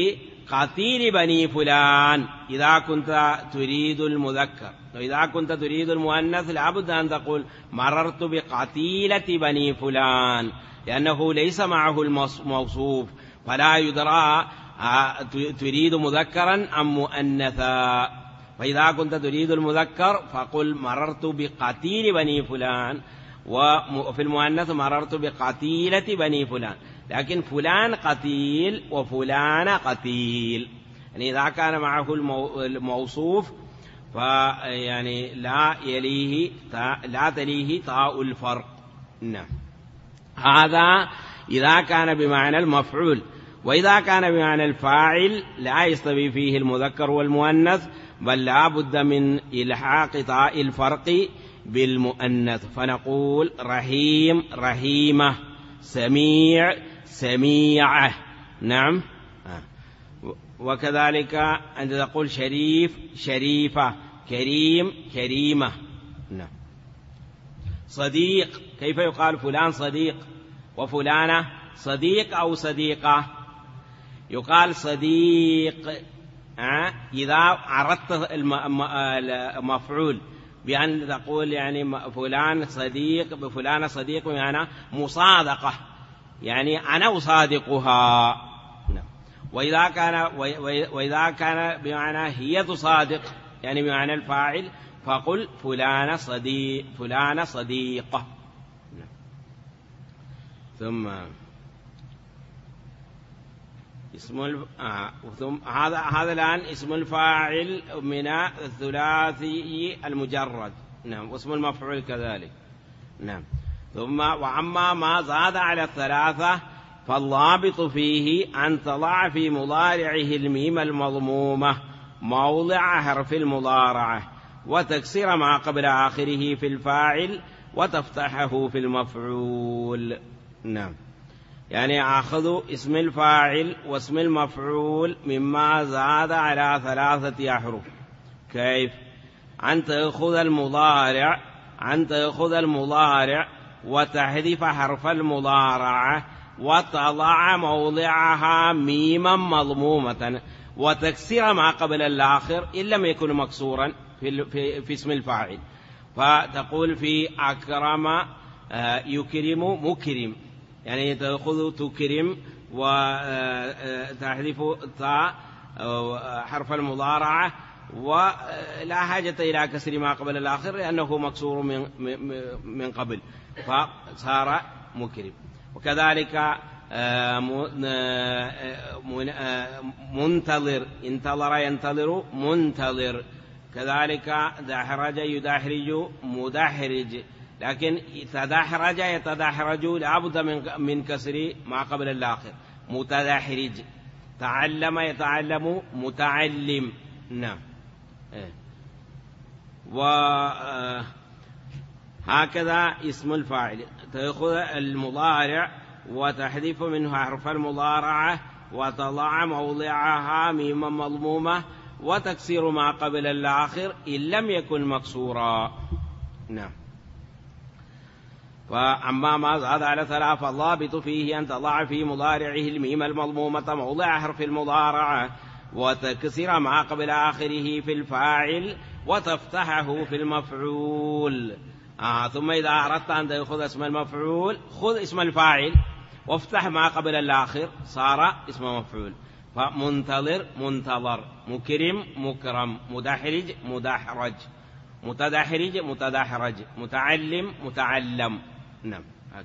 قتيل بني فلان إذا كنت تريد المذكر، وإذا كنت تريد المؤنث لابد أن تقول مررت بقتيلة بني فلان، لأنه ليس معه الموصوف فلا يدرى تريد مذكرا أم مؤنثا. فإذا كنت تريد المذكر فقل مررت بقتيل بني فلان، وفي المؤنث مررت بقتيلة بني فلان، لكن فلان قتيل وفلان قتيل، يعني إذا كان معه الموصوف فيعني لا تليه تاء الفرق. نعم، هذا إذا كان بمعنى المفعول. وإذا كان بمعنى الفاعل لا يستوي فيه المذكر والمؤنث، بل لا بد من إلحاق تاء الفرق بالمؤنث، فنقول رحيم رحيمة، سميع سميعة. نعم، وكذلك أنت تقول شريف شريفة، كريم كريمة. نعم، صديق، كيف يقال فلان صديق وفلانة صديق أو صديقة؟ يقال صديق إذا عرضت المفعول بأن تقول يعني فلان صديق بفلانة صديق، يعني مصادقة، يعني أنا أصادقها. وإذا كان بمعنى هي تصادق، يعني بمعنى الفاعل، فقل فلانة صديق فلانة صديقة. ثم هذا الآن اسم الفاعل من الثلاثي المجرد. نعم، واسم المفعول كذلك. نعم، ثم وعما ما زاد على الثلاثة فالضابط فيه أن تضع في مضارعه الميم المضمومة موضع حرف المضارعة، وتكسر ما قبل آخره في الفاعل، وتفتحه في المفعول. نعم، يعني أخذ اسم الفاعل واسم المفعول مما زاد على 3 أحرف. كيف؟ أن تأخذ المضارع وتحذف حرف المضارعة وتضع موضعها ميما مضمومة، وتكسر ما قبل الآخر إن لم يكن مكسورا في اسم الفاعل، فتقول في أكرم يكرم مكرم، يعني تأخذ تكرم وتحذف تاء حرف المضارعة، ولا حاجة إلى كسر ما قبل الآخر لأنه مكسور من قبل، فصار مكرم. وكذلك منتظر، انتظر ينتظر منتظر. كذلك دحرج يدحرج مدحرج، لكن تدحرج يتدحرج لابد من كسر ما قبل الآخر، متدحرج. تعلم يتعلم متعلم. نعم، وهكذا اسم الفاعل تأخذ المضارع وتحذف منه حرف المضارعة وتضع موضعها ميما مضمومة وتكسر ما قبل الآخر إن لم يكن مكسورا. نعم، فأما ما زاد على 3 فالضابط فيه أن تضع في مضارعه الميم المضمومة موضع حرف المضارعة وتكسر ما قبل آخره في الفاعل وتفتحه في المفعول. ثم إذا أردت أن تأخذ اسم المفعول خذ اسم الفاعل وافتح ما قبل الآخر صار اسم مفعول. فمنتظر منتظر، مكرم مكرم، مدحرج مدحرج، متدحرج متدحرج، متعلم متعلم. نعم،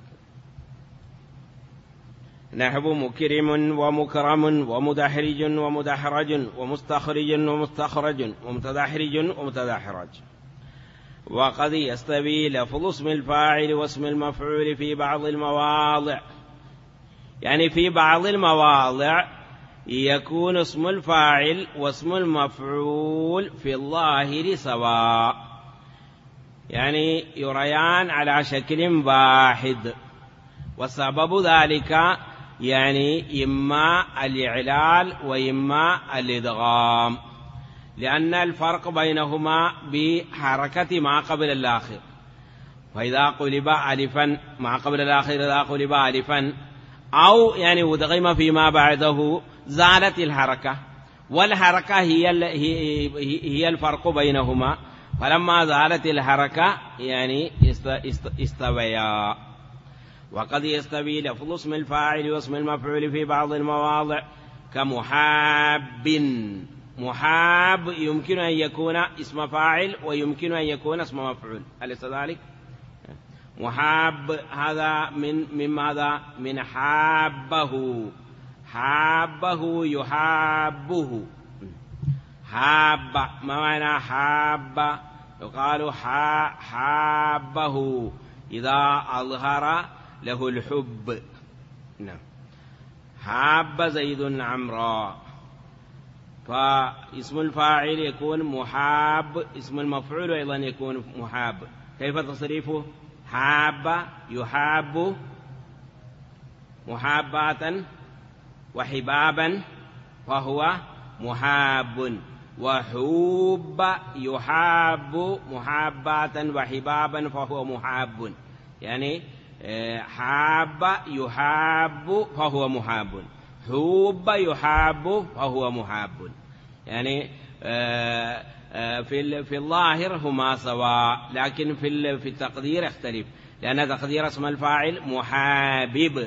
نحو مكرم ومكرم ومدحرج ومدحرج ومستخرج ومستخرج ومتدحرج ومتدحرج. وقد يستوي لفظ اسم الفاعل واسم المفعول في بعض المواضع، يعني في بعض المواضع يكون اسم الفاعل واسم المفعول في الظاهر سواء، يعني يريان على شكل واحد، وسبب ذلك يعني إما الإعلال وإما الإدغام، لأن الفرق بينهما بحركة ما قبل الآخر. فإذا قلب ألفا ما قبل الآخر إذا قلب ألفا أو يعني ودغم فيما بعده زالت الحركة، والحركة هي الفرق بينهما، فلما زالت الحركة يعني استويا. وقد يستوي لفظ اسم الفاعل واسم المفعول في بعض المواضع كمحاب. محاب يمكن أن يكون اسم فاعل ويمكن أن يكون اسم مفعول، أليس ذلك؟ محاب هذا من ماذا؟ من حابه. حابه يحابه. حاب ما معنى حاب؟ يقال حابه إذا أظهر له الحب. نعم. حاب زيد عمرا، فاسم الفاعل يكون محاب، اسم المفعول أيضا يكون محاب. كيف تصريفه؟ حاب يحاب محابة وحبابا فهو محاب، وحوب يحاب محابة وحبابا فهو محاب. يعني حاب يحاب فهو محاب، حوب يحاب فهو محاب. يعني في الظاهر هما سواء، لكن في التقدير يختلف، لأن تقدير اسم الفاعل محابب.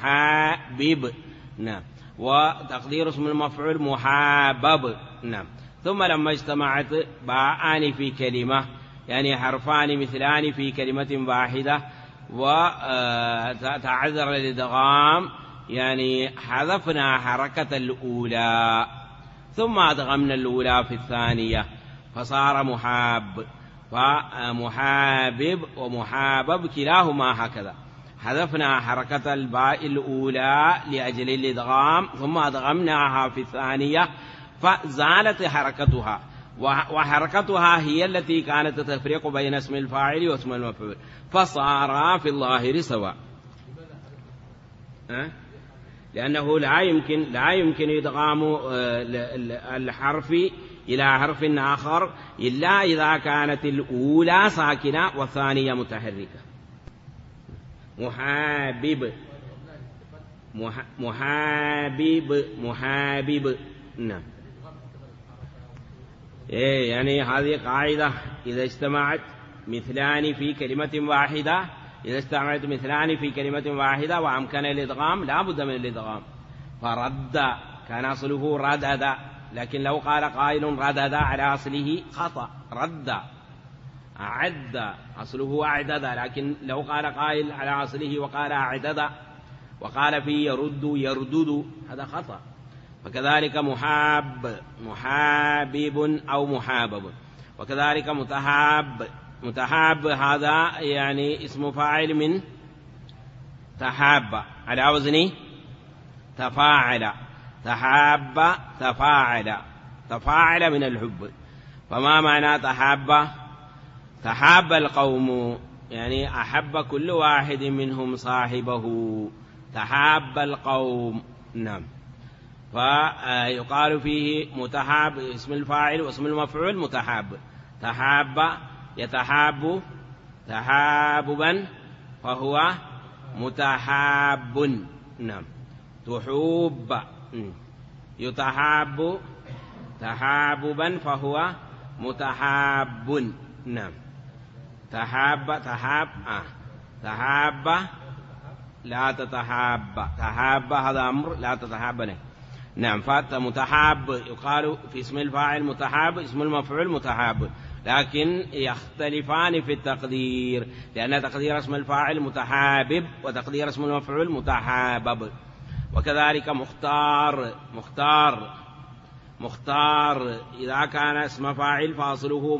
نعم. وتقدير اسم المفعول محابب. نعم. ثم لما اجتمعت باءان في كلمة، يعني حرفان مثلان في كلمة واحدة، وتعذر الادغام، يعني حذفنا حركة الأولى ثم أدغمنا الأولى في الثانية فصار محاب. فمحابب ومحابب كلاهما هكذا، حذفنا حركة الباء الأولى لأجل الادغام ثم أدغمناها في الثانية فزالت حركتها، وحركتها هي التي كانت تفرق بين اسم الفاعل واسم المفعول، فصار في الظاهر سواء. لأنه لا يمكن إدغام الحرف إلى حرف آخر إلا إذا كانت الأولى ساكنة والثانية متحركة. محابب. نعم. يعني هذه قاعدة، إذا اجتمعت مثلان في كلمة واحدة وأمكن الإدغام لا بد من الإدغام. فرد كان أصله ردد، لكن لو قال قائل ردد على أصله خطأ. رد. أعد أصله أعدد، لكن لو قال قائل على أصله وقال أعدد وقال فيه يردد هذا خطأ. وكذلك محابب أو محابب. وكذلك متحاب هذا يعني اسم فاعل من تحاب على وزن تفاعل. تفاعل من الحب. فما معنى تحاب القوم، يعني أحب كل واحد منهم صاحبه. تحاب القوم. نعم. فيقال فيه متحاب اسم الفاعل واسم المفعول متحاب. تحاب يتحاب تحاببا فهو متحاب. نعم. تحوب يتحاب تحاببا فهو متحاب. نعم. تحاب لا تتحاب. تحاب هذا أمر، لا تتحابني. نعم. فمتحاب يقال في اسم الفاعل متحاب، اسم المفعول متحاب، لكن يختلفان في التقدير، لأن تقدير اسم الفاعل متحابب وتقدير اسم المفعول متحابب. وكذلك مختار إذا كان اسم فاعل فاصله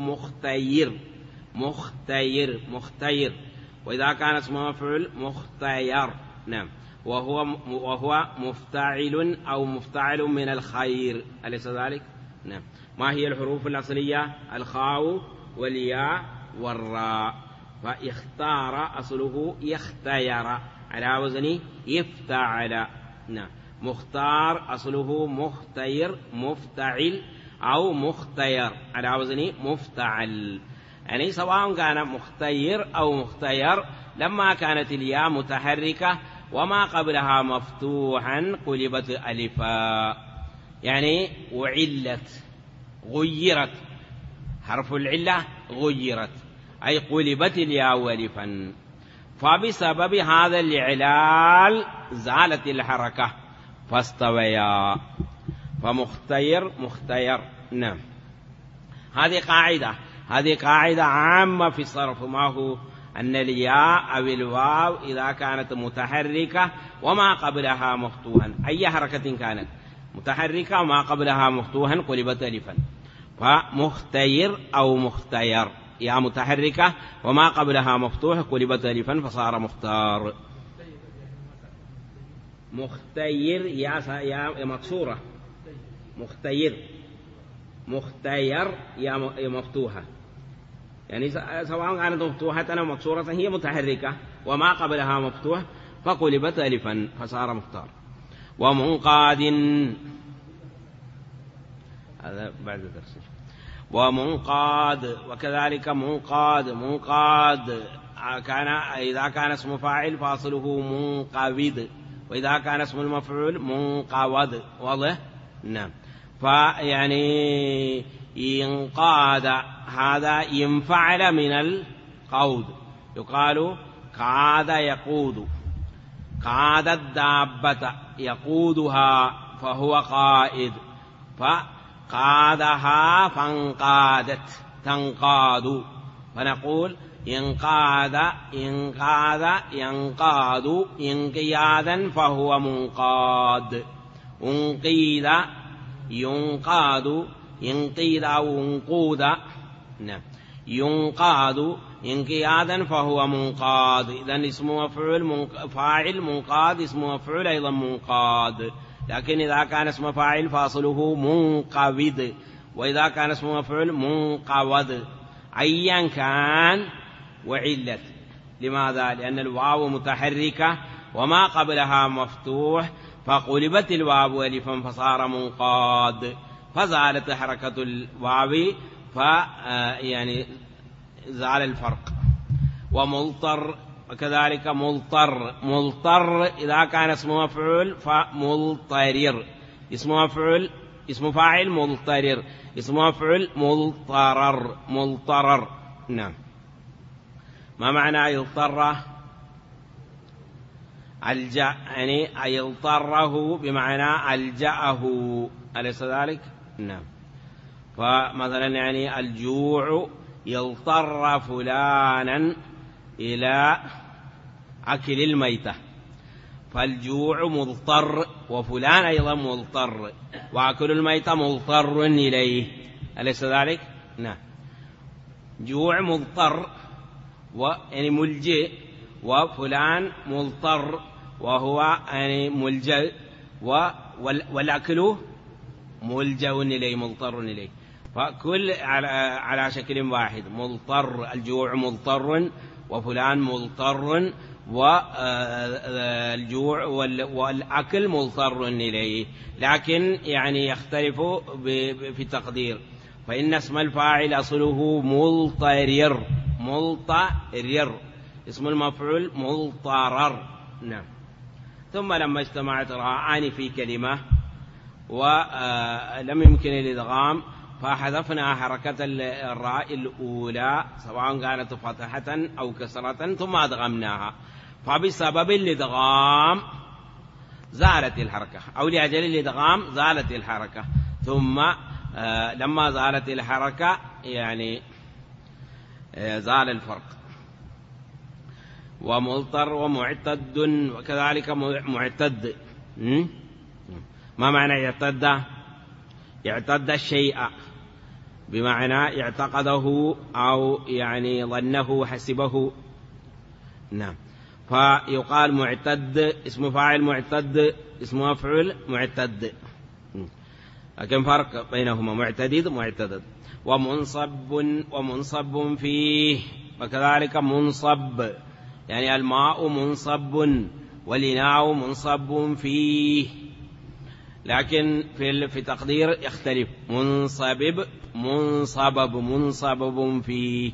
مختير، وإذا كان اسم مفعول مختير. نعم. وهو مفتعل أو مفتعل من الخير، أليس ذلك؟ نعم. ما هي الحروف الأصلية؟ الخاء والياء والراء. فاختار أصله يختير على وزن يفتعل. نعم. مختار أصله مفتعل أو مختير على وزن مفتعل. يعني سواء كان مختير أو مختير، لما كانت الياء متحركة وما قبلها مفتوحا قلبت ألفا. يعني وعلت غيرت، حرف العلة غيرت أي قلبت الياء ألفا، فبسبب هذا الإعلال زالت الحركة فاستويا. فمختير مختير. نعم. هذه قاعدة عامة في الصرف. ما هو؟ أن الياء أو الواو إذا كانت متحركة وما قبلها مفتوحا، أي حركة كانت متحركة وما قبلها مفتوحا قلبت ألفا. فمختير أو مختير، يا متحركة وما قبلها مفتوح قلبت ألفا فصار مختار. مختير يا مكسورة، مختير يا مفتوحة، يعني سواء كانت مفتوحة أو مكسورة هي متحركة وما قبلها مفتوح فقلبت ألفا فصار مختار. ومنقاد، هذا بعد درس. ومنقاد، وكذلك منقاد كان إذا كان اسم فاعل فاصله منقود، وإذا كان اسم المفعول منقود. واضح؟ نعم. فيعني ينقاد هذا ينفعل من القود، يقال قاد يقود، قاد الدابة يقودها فهو قائد، فقادها فانقادت تنقاد، فنقول ينقاد انقيادا فهو منقاد، انقيد ينقاد ينقيد أو انقودا. نعم. ينقاد انقيادا فهو منقاد. إذن اسم مفعول فاعل منقاد، اسم مفعول أيضا منقاد. لكن إذا كان اسم فاعل فاصله منقود، وإذا كان اسم مفعول منقود أيا كان وعلت. لماذا؟ لأن الواو متحركة وما قبلها مفتوح فقلبت الواو ألفا فصار منقاد، فزالت حركة الواو يعني زال الفرق. وملطر، وكذلك ملطر إذا كان اسم مفعول فملطرر، اسم فاعل ملطرر، اسم مفعول ملطرر. نعم. ما معنى يلطر؟ الجأ، يعني يلطره بمعنى الجأه، أليس ذلك؟ نعم. فمثلا يعني الجوع يلطر فلانا إلى أكل الميتة، فالجوع مضطر وفلان أيضا مضطر، وأكل الميتة مضطر إليه، أليس ذلك؟ نعم. جوع مضطر يعني ملجئ، وفلان مضطر وهو يعني ملجئ، والأكل ملجأ إليه مضطر إليه، فكل على شكل واحد، مضطر، الجوع مضطر وفلان مضطر، والجوع والأكل مضطر إليه. لكن يعني يختلف في التقدير، فإن اسم الفاعل أصله ملطرر، اسم المفعول ملطرر. نعم. ثم لما اجتمعت راءان في كلمة ولم يمكن الإدغام فحذفنا حركة الراء الأولى سواء كانت فتحة أو كسرة ثم أدغمناها، فبسبب الإدغام زالت الحركة، أو لأجل الإدغام زالت الحركة، ثم لما زالت الحركة يعني زال الفرق. وملطر ومعتد، وكذلك معتد. ما معنى يعتد؟ يعتد الشيء بمعنى اعتقده أو يعني ظنه حسبه. نعم. فيقال معتد، اسم فاعل معتد، اسم مفعول معتد، لكن فرق بينهما معتدد معتدد. ومنصب فيه، وكذلك منصب، يعني الماء منصب والإناء منصب فيه، لكن في تقدير يختلف، منصبب فيه.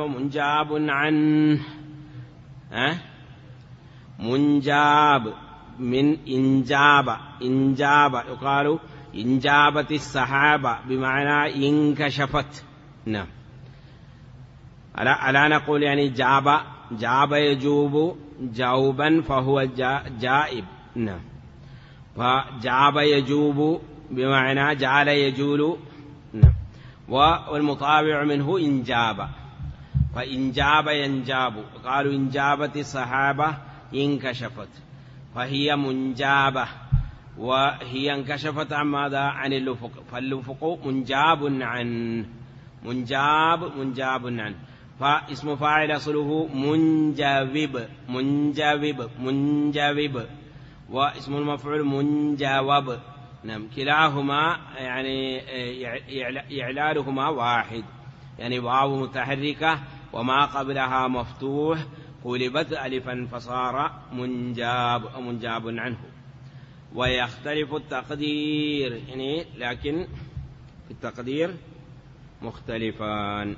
ومنجاب عنه، منجاب من إنجاب يقال إنجابت السحابة بمعنى انكشفت. نعم. ألا نقول يعني جاب يجوب جوبا فهو جائب. نعم. فجاب يجوب بمعنى جعل يجول. نعم. والمطابع منه إنجاب، فإنجاب ينجاب، قالوا إنجابت السحابة انكشفت، فهي منجابة، وهي انكشفت عن ماذا؟ عن الأفق، فالأفق منجاب عنه، منجاب عنه، فاسم فاعل أصله منجبب، واسم المفعول منجوب. نعم. كلاهما يعني إعلالهما واحد، يعني واو متحركة وما قبلها مفتوح قلبت ألفا فصار منجاب عنه. ويختلف التقدير، يعني لكن في التقدير مختلفان.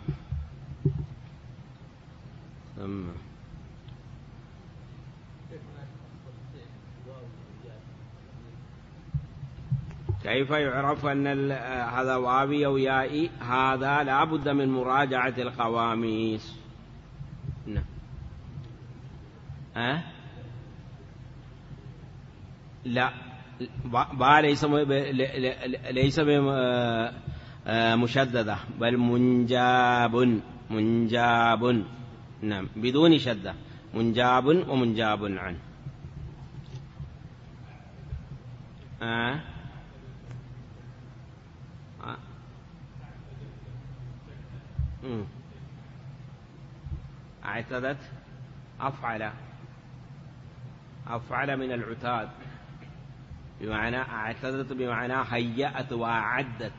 كيف يعرف أن هذا واوي أو يائي؟ هذا لا بد من مراجعة القواميس. نعم. لا، با ليس مشددة، بل منجاب. نعم، بدون شدة، منجاب ومنجاب عنه. اعتدت أفعل من العتاد، بمعنى اعتدت بمعنى هيأت وأعدت.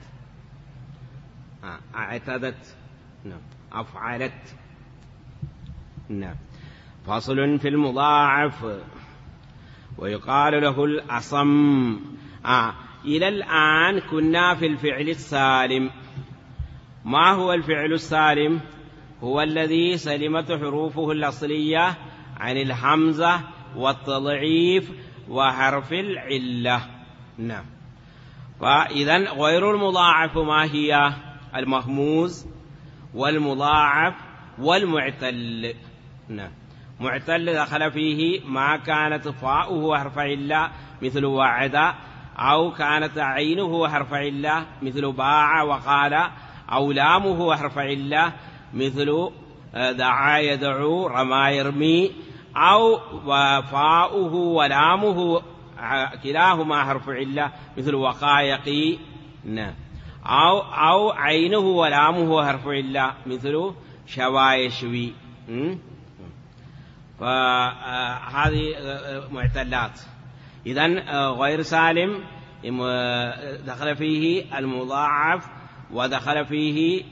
اعتدت. نعم. أفعلت. نعم. فصل في المضاعف ويقال له الأصم. إلى الآن كنا في الفعل السالم. ما هو الفعل السالم؟ هو الذي سلمت حروفه الأصلية عن الهمزة والتضعيف وحرف العلة. نعم. فإذا غير المضاعف ما هي؟ المهموز والمضاعف والمعتل. نعم. معتل دخل فيه ما كانت فاؤه حرف علة مثل وعد، أو كانت عينه حرف علة مثل باع وقال، أو لامه حرف علة مثل دعا يدعو، رمى يرمي، أو فاؤه ولامه كلاهما حرف علة مثل وقايقي. نعم. أو عينه ولامه حرف علة مثل شوايشوي. فهذه معتلات. إذن غير سالم دخل فيه المضاعف ودخل فيه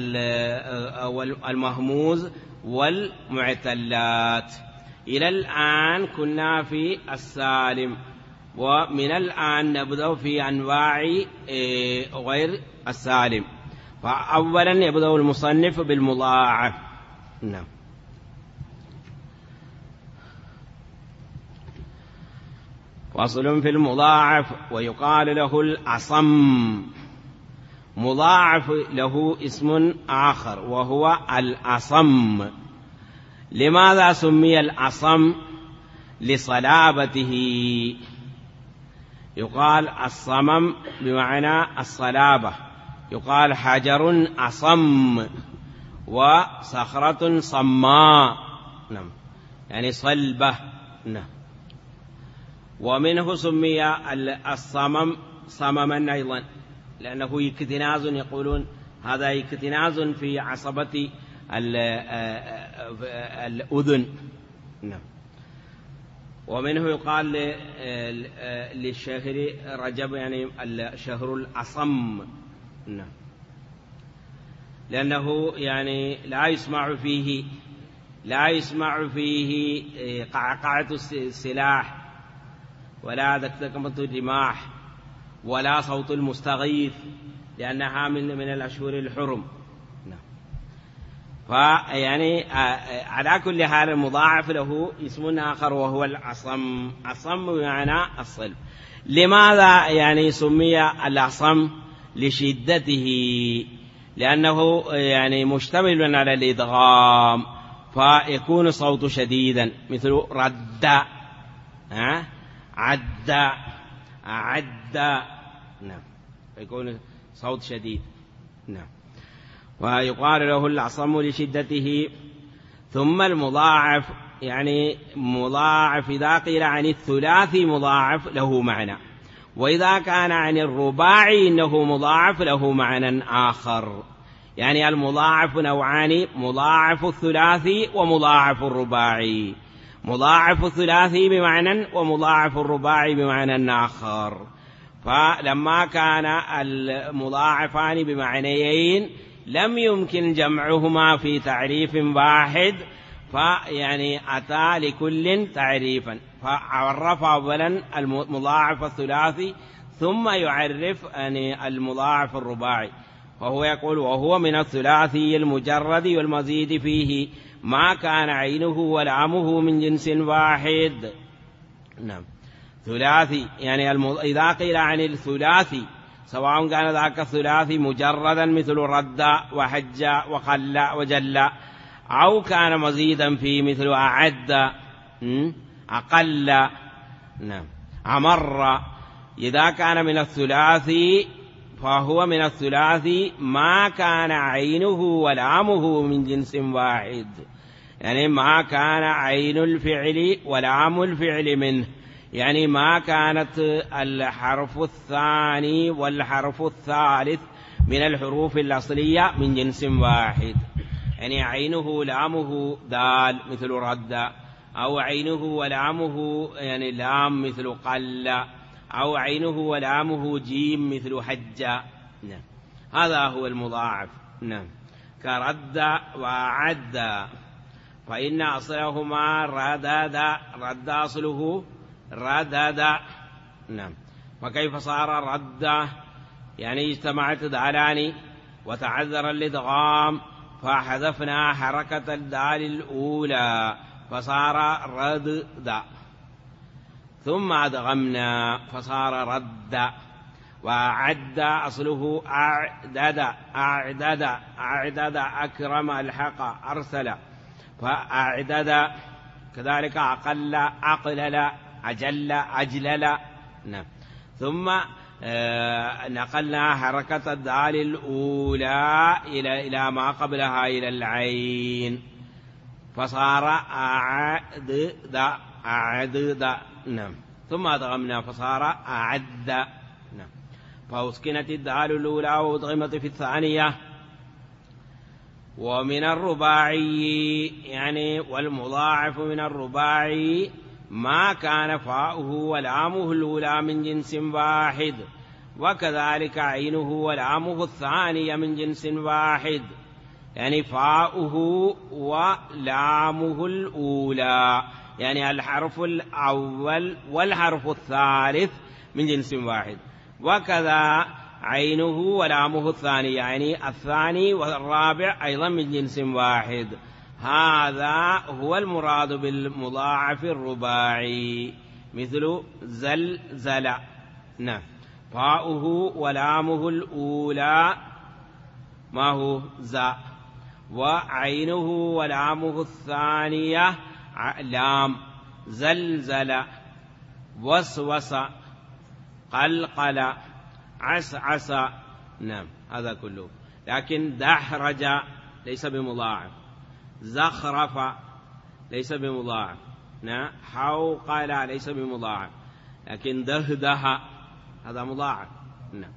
المهموز والمعتلات. إلى الآن كنا في السالم، ومن الآن نبدأ في أنواع غير السالم. فأولا يبدأ المصنف بالمضاعف. نعم. فصل في المضاعف ويقال له الأصم. مضاعف له اسم آخر وهو الأصم. لماذا سمي الأصم؟ لصلابته. يقال الصمم بمعنى الصلابة، يقال حجر أصم وصخرة صماء. نعم. يعني صلبة. نعم. ومنه سمي الصمم صمما أيضا، لأنه يكتناز، يقولون هذا يكتناز في عصبة الأذن. نعم. ومنه يقال للشهر رجب، يعني الشهر الأصم. نعم. لأنه يعني لا يسمع فيه قعقعة السلاح، ولا دكدكة الرماح، ولا صوت المستغيث، لأنها من الأشهر الحرم. نعم. فيعني على كل حال المضاعف له اسم آخر وهو الأصم. أصم بمعنى الصلب. لماذا يعني سمي الأصم؟ لشدته، لأنه يعني مشتمل على الإدغام، فيكون صوت شديدا مثل رد، عد، أعد، نعم، يكون صوت شديد، نعم، ويقال له الأصم لشدته. ثم المضاعف يعني مضاعف إذا قيل عن الثلاثي مضاعف له معنى، وإذا كان عن الرباعي إنه مضاعف له معنى آخر. يعني المضاعف نوعان: مضاعف الثلاثي ومضاعف الرباعي. مضاعف الثلاثي بمعنى ومضاعف الرباعي بمعنى آخر. فلما كان المضاعفان بمعنيين لم يمكن جمعهما في تعريف واحد، فيعني أتى لكل تعريفا، فعرف أولا المضاعف الثلاثي ثم يعرف يعني المضاعف الرباعي، وهو يقول: وهو من الثلاثي المجرد والمزيد فيه ما كان عينه ولامه من جنس واحد. نعم، ثلاثي يعني إذا قيل عن الثلاثي سواء كان ذاك الثلاثي مجردا مثل رد وحج وقل وجل، أو كان مزيدا فيه مثل أعد، أقل، نعم، أمر. إذا كان من الثلاثي فهو من الثلاثي ما كان عينه ولامه من جنس واحد، يعني ما كان عين الفعل ولام الفعل منه، يعني ما كانت الحرف الثاني والحرف الثالث من الحروف الأصلية من جنس واحد. يعني عينه لامه دال مثل رد، أو عينه ولامه يعني لام مثل قل، أو عينه ولامه جيم مثل حج. نعم، هذا هو المضاعف. نعم، كرد وعد، فإن أصلهما ردد، رد أصله ردد. نعم، وكيف صار رد؟ يعني اجتمعت دالان وتعذر الإدغام فحذفنا حركة الدال الأولى فصار رد، ثم أدغمنا فصار رد. وعد أصله أعدد، أعدد، أعدد، أكرم، الحق، أرسل، فأعدد. كذلك أقل، أقلل، أجل، أجلل. نعم، ثم نقلنا حركة الدال الأولى إلى ما قبلها إلى العين فصار أعدد، أعدد. نعم، ثم أدغمنا فصار أعد. نعم، فأسكنت الدال الأولى وأدغمت في الثانية. ومن الرباعي يعني والمضاعف من الرباعي ما كان فاؤه ولامه الأولى من جنس واحد، وكذلك عينه ولامه الثانية من جنس واحد، يعني فاؤه ولامه الأولى يعني الحرف الأول والحرف الثالث من جنس واحد، وكذا عينه ولامه الثاني يعني الثاني والرابع أيضا من جنس واحد. هذا هو المراد بالمضاعف الرباعي، مثل زلزل. نعم، فاؤه ولامه الأولى ما هو زاء، وعينه ولامه الثانية لام. زلزل، وسوس، قلقل، عسعس. نعم، هذا كله. لكن دحرج ليس بمضاعف، زخرف ليس بمضاعف، نعم، حوقل ليس بمضاعف، لكن دهده هذا مضاعف. نعم،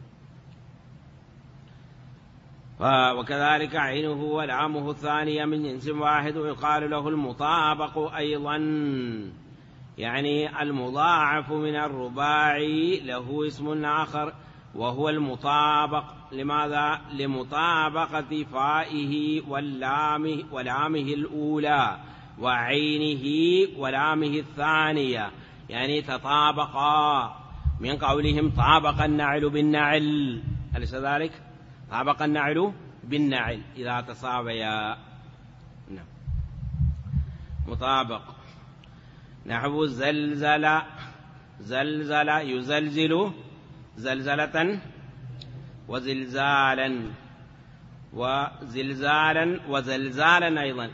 وكذلك عينه ولامه الثانية من جنس واحد، ويقال له المطابق أيضا، يعني المضاعف من الرباعي له اسم آخر وهو المطابق. لماذا؟ لمطابقة فائه ولامه الأولى وعينه ولامه الثانية، يعني تطابقا، من قولهم طابق النعل بالنعل، أليس ذلك؟ طابق النعل بالنعل إذا تساويا. نعم. مطابق نحو زلزل زلزل يزلزل زلزلة وزلزالا وزلزالا وزلزالا أيضا.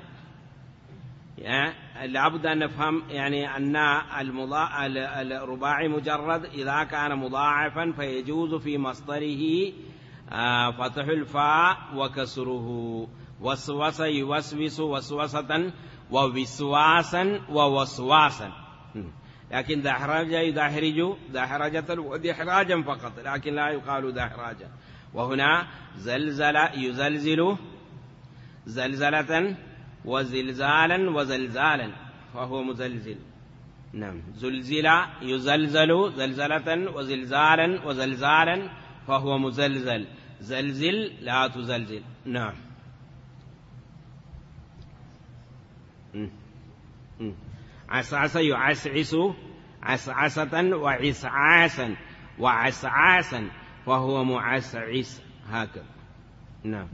لابد أن نفهم يعني أن الرباعي مجرد إذا كان مضاعفا فيجوز في مصدره فتح الفاء وكسره. وسوس يوسوس وسوسة ووسواسا ووسواسا. لكن دحرج يدحرج دحرجة ودحراجا فقط، لكن لا يقال دحراجا. وهنا زلزل يزلزل زلزلة وزلزالا وزلزالا فهو مزلزل. نعم. زلزل يزلزل زلزلة وزلزالا وزلزالا فهو مزلزل. زلزل لا تزلزل. نعم. عسعس يعسعس عسعسة وعسعاسا وعسعاسا فهو معسعس هكذا. نعم.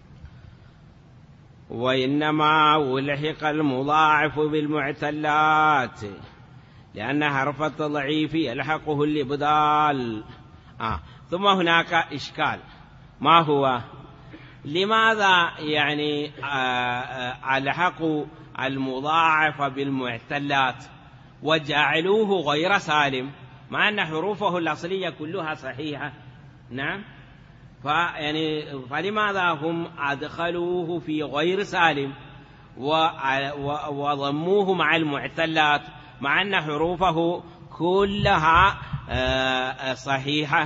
وإنما ولحق المضاعف بالمعتلات لأن حرف التضعيف يلحقه الإبدال. ثم هناك إشكال، ما هو؟ لماذا يعني ألحقوا المضاعف بالمعتلات وجعلوه غير سالم مع أن حروفه الأصلية كلها صحيحة؟ نعم. فلماذا هم أدخلوه في غير سالم وضموه مع المعتلات مع أن حروفه كلها صحيحة؟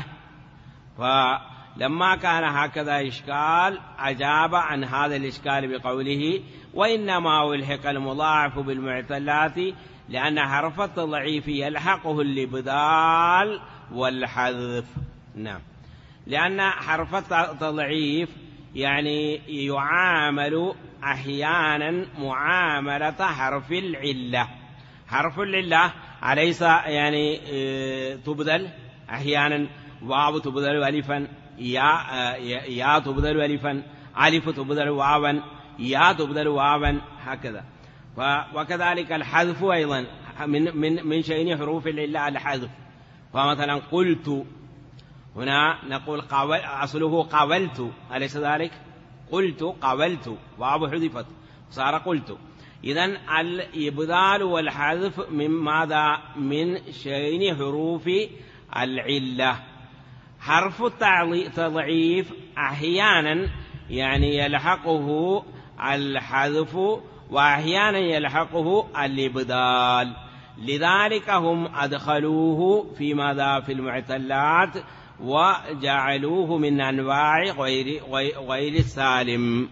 فلما كان هكذا إشكال أجاب عن هذا الإشكال بقوله وإنما ألحق المضاعف بالمعتلات لأن حرف التضعيف يلحقه الإبدال والحذف. نعم. لأن حرف التضعيف يعني يعامل أحيانا معاملة حرف العلة. حرف العلة أليس يعني تبدل أحيانا؟ واو تبدل ألفا، يا تبدل ألفا، ألف تبدل واوا، يا تبدل واوا، هكذا. وكذلك الحذف أيضا من شأن حروف العلة الحذف. فمثلا قلت هنا نقول أصله قولت، أليس ذلك؟ قلت قولت، واو حذفت صار قلت. إذن الإبدال والحذف من ماذا؟ من شأن حروف العلة. حرف التضعيف أحيانا يعني يلحقه الحذف وأحيانا يلحقه الإبدال، لذلك هم أدخلوه في ماذا؟ في المعتلات وجعلوه من أنواع غير السالم.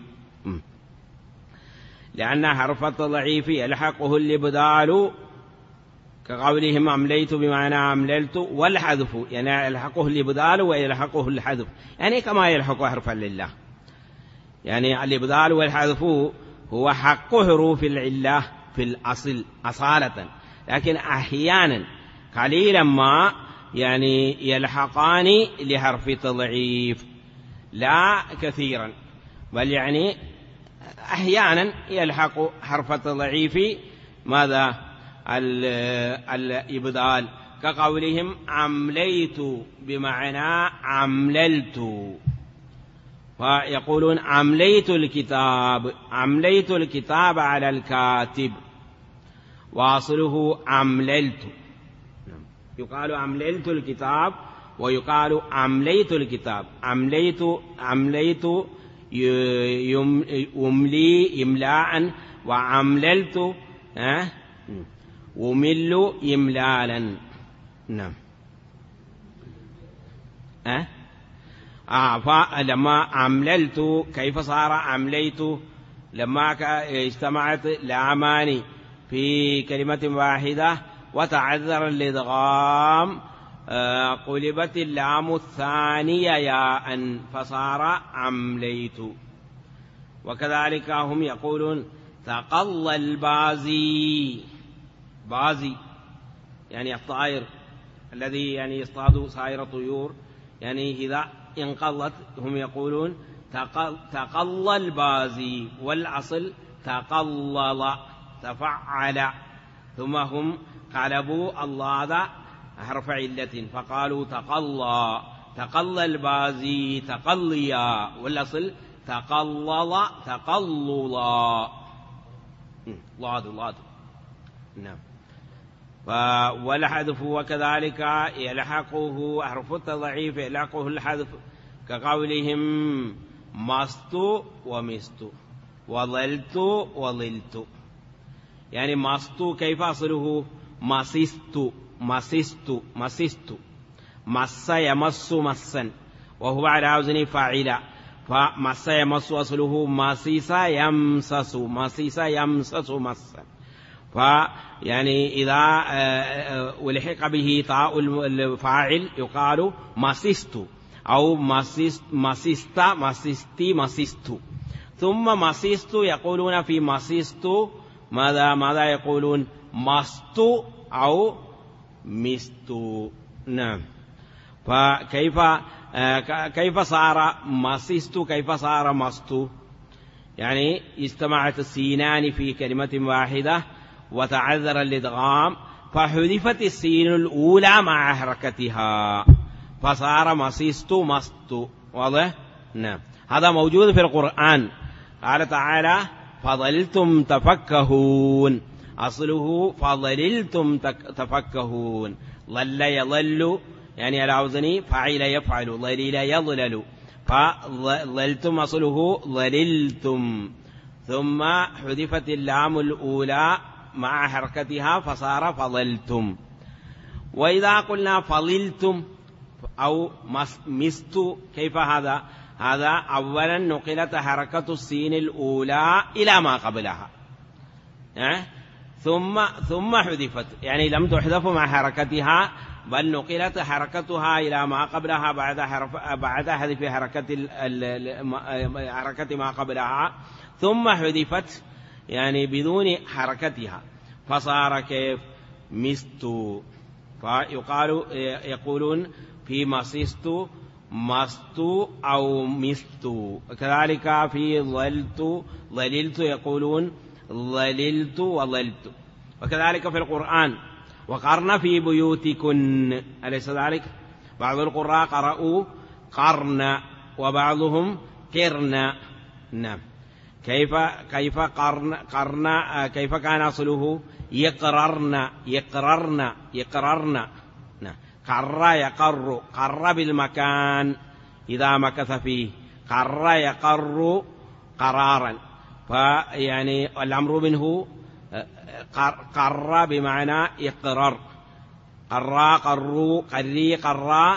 لأن حرف التضعيف يلحقه الإبدال كقولهم أمليت بمعنى أمللت، والحذف يعني يلحقه الإبدال ويلحقه الحذف، يعني كما يلحق حرف العلة. يعني الإبدال والحذف هو حق حروف العلة في الأصل أصالة، لكن أحيانا قليلا ما يعني يلحقان لحرف التضعيف، لا كثيرا، بل يعني أحيانا يلحق حرف التضعيف ماذا؟ الإبدال، كقولهم عمليت بمعنى عمللت، فيقولون عمليت الكتاب، عمليت الكتاب على الكاتب، واصله عمللت. يقال عمللت الكتاب ويقال عمليت الكتاب. عمليت يملي إملاء، وعمللت أمل إملالا. نعم. فلما عمللت كيف صار عمليت؟ لما اجتمعت لامان في كلمة واحدة وتعذر الإدغام قلبت اللام الثانية ياء فصار عمليت. وكذلك هم يقولون تقضى البازي، بازي يعني الطائر الذي يعني يصطاد سائر الطيور، يعني إذا انقضت هم يقولون تقل البازي، والأصل تقلل تفعل، ثم هم قلبوا الضاد حرف علة فقالوا تقل البازي تقليا، والأصل تقلل تقللا. ضاد نعم. والحذف وكذلك يلحقه حرف التضعيف يلحقه الحذف، كقولهم مست ومست وظلت وظلت. يعني مست كيف أصله؟ مسست مس يمس مسا، وهو على وزن فاعل، فمس يمس أصله مسيس يمسس مسا. فيعني إذا ولحق به طاء الفاعل يقال مسست أو مسست. ثم مسست يقولون في مسست ماذا يقولون؟ مست أو مست. نعم. كيف صار مسست كيف صار مست؟ يعني اجتمعت السينان في كلمة واحدة وتعذر الإدغام فحذفت السين الأولى مع حركتها فصار مسست مست. واضح؟ نعم. هذا موجود في القرآن. قال تعالى فظلتم تفكهون، أصله فظللتم تفكهون. ظل يظل يعني على وزن فعل يفعل، ظلل يظلل، فظلتم أصله ظللتم، ثم حذفت اللام الأولى مع حركتها فصار فظلتم. وإذا قلنا فظلتم أو مست كيف هذا؟ هذا أولا نقلت حركة السين الأولى إلى ما قبلها ثم حذفت، يعني لم تحذف مع حركتها بل نقلت حركتها إلى ما قبلها بعد حذف حركة ما قبلها، ثم حذفت يعني بدون حركتها فصار كيف؟ مست. يقولون في مسست مست أو مست. كذلك في ظللت يقولون ظللت وظلت. وكذلك في القرآن وقرن في بيوتكن، أليس ذلك؟ بعض القراء قرأوا قرن وبعضهم قرن. نعم. كيف قرن كيف كان أصله؟ يقررن. نعم. قر بالمكان إذا مكث فيه، قر يقر قرارا، فيعني الأمر منه قر بمعنى يقرر، قروا قري قرا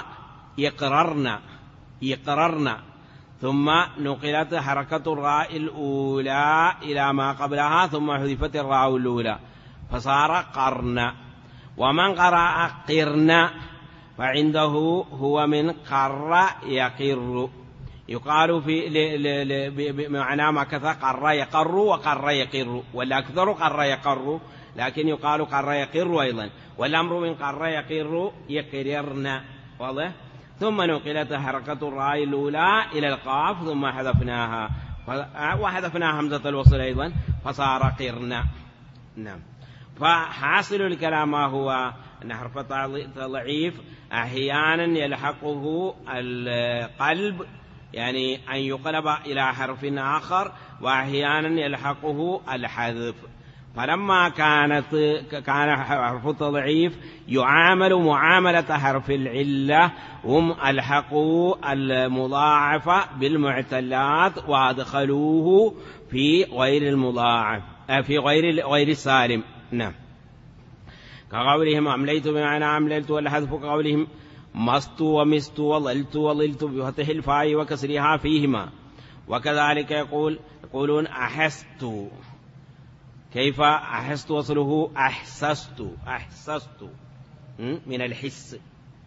يقررن، ثم نقلت حركة الراء الأولى إلى ما قبلها ثم حذفت الراء الأولى فصار قرن. ومن قرأ قرن فعنده هو من قر يقر، يقال في بمعنى مكث قر يقر وقر يقر، والأكثر قر يقر، لكن يقال قر يقر أيضا، والأمر من قر يقر يقررن. واضح؟ ثم نقلت حركة الراء الأولى إلى القاف ثم حذفناها وحذفنا همزة الوصل أيضا فصار قرن. نعم. فحاصل الكلام هو أن حرف التضعيف أحيانا يلحقه القلب، يعني أن يقلب إلى حرف آخر، وأحيانا يلحقه الحذف. فلما كان حرف التضعيف يعامل معاملة حرف العلة، هم ألحقوا المضاعف بالمعتلات وأدخلوه في غير المضاعف في غير السالم. نعم. كقولهم أمليت بمعنى أمللت، والحذف كقولهم مست ومست وظلت وظلت بفتح الفاء وكسرها فيهما. وكذلك يقولون أحست. كيف أحست؟ وصله أحسست من الحس.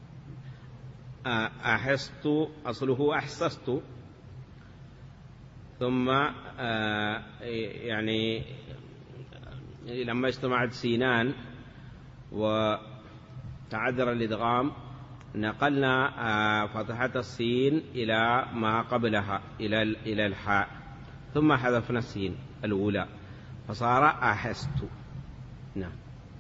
أحست أصله أحسست، ثم يعني لما اجتمعت سينان وتعذر الإدغام نقلنا فتحة السين إلى ما قبلها إلى الحاء، ثم حذفنا السين الأولى فصار أحست. نعم.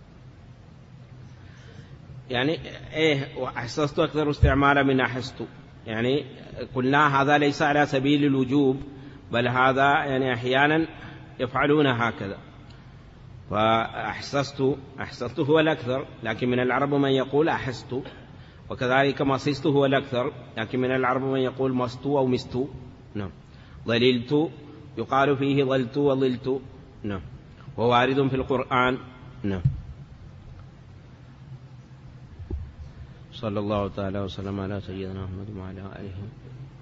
يعني وأحسست أكثر استعمالا من أحست، يعني قلنا هذا ليس على سبيل الوجوب، بل هذا يعني أحيانا يفعلون هكذا. فأحسست هو الأكثر، لكن من العرب من يقول أحست، وكذلك مصست هو الأكثر، لكن من العرب من يقول مست أو مست. نعم. ظللت يقال فيه ظلت وظلت. نعم. ووارد في القرآن. نعم. صلى الله تعالى وسلم على سيدنا محمد وعلى آله.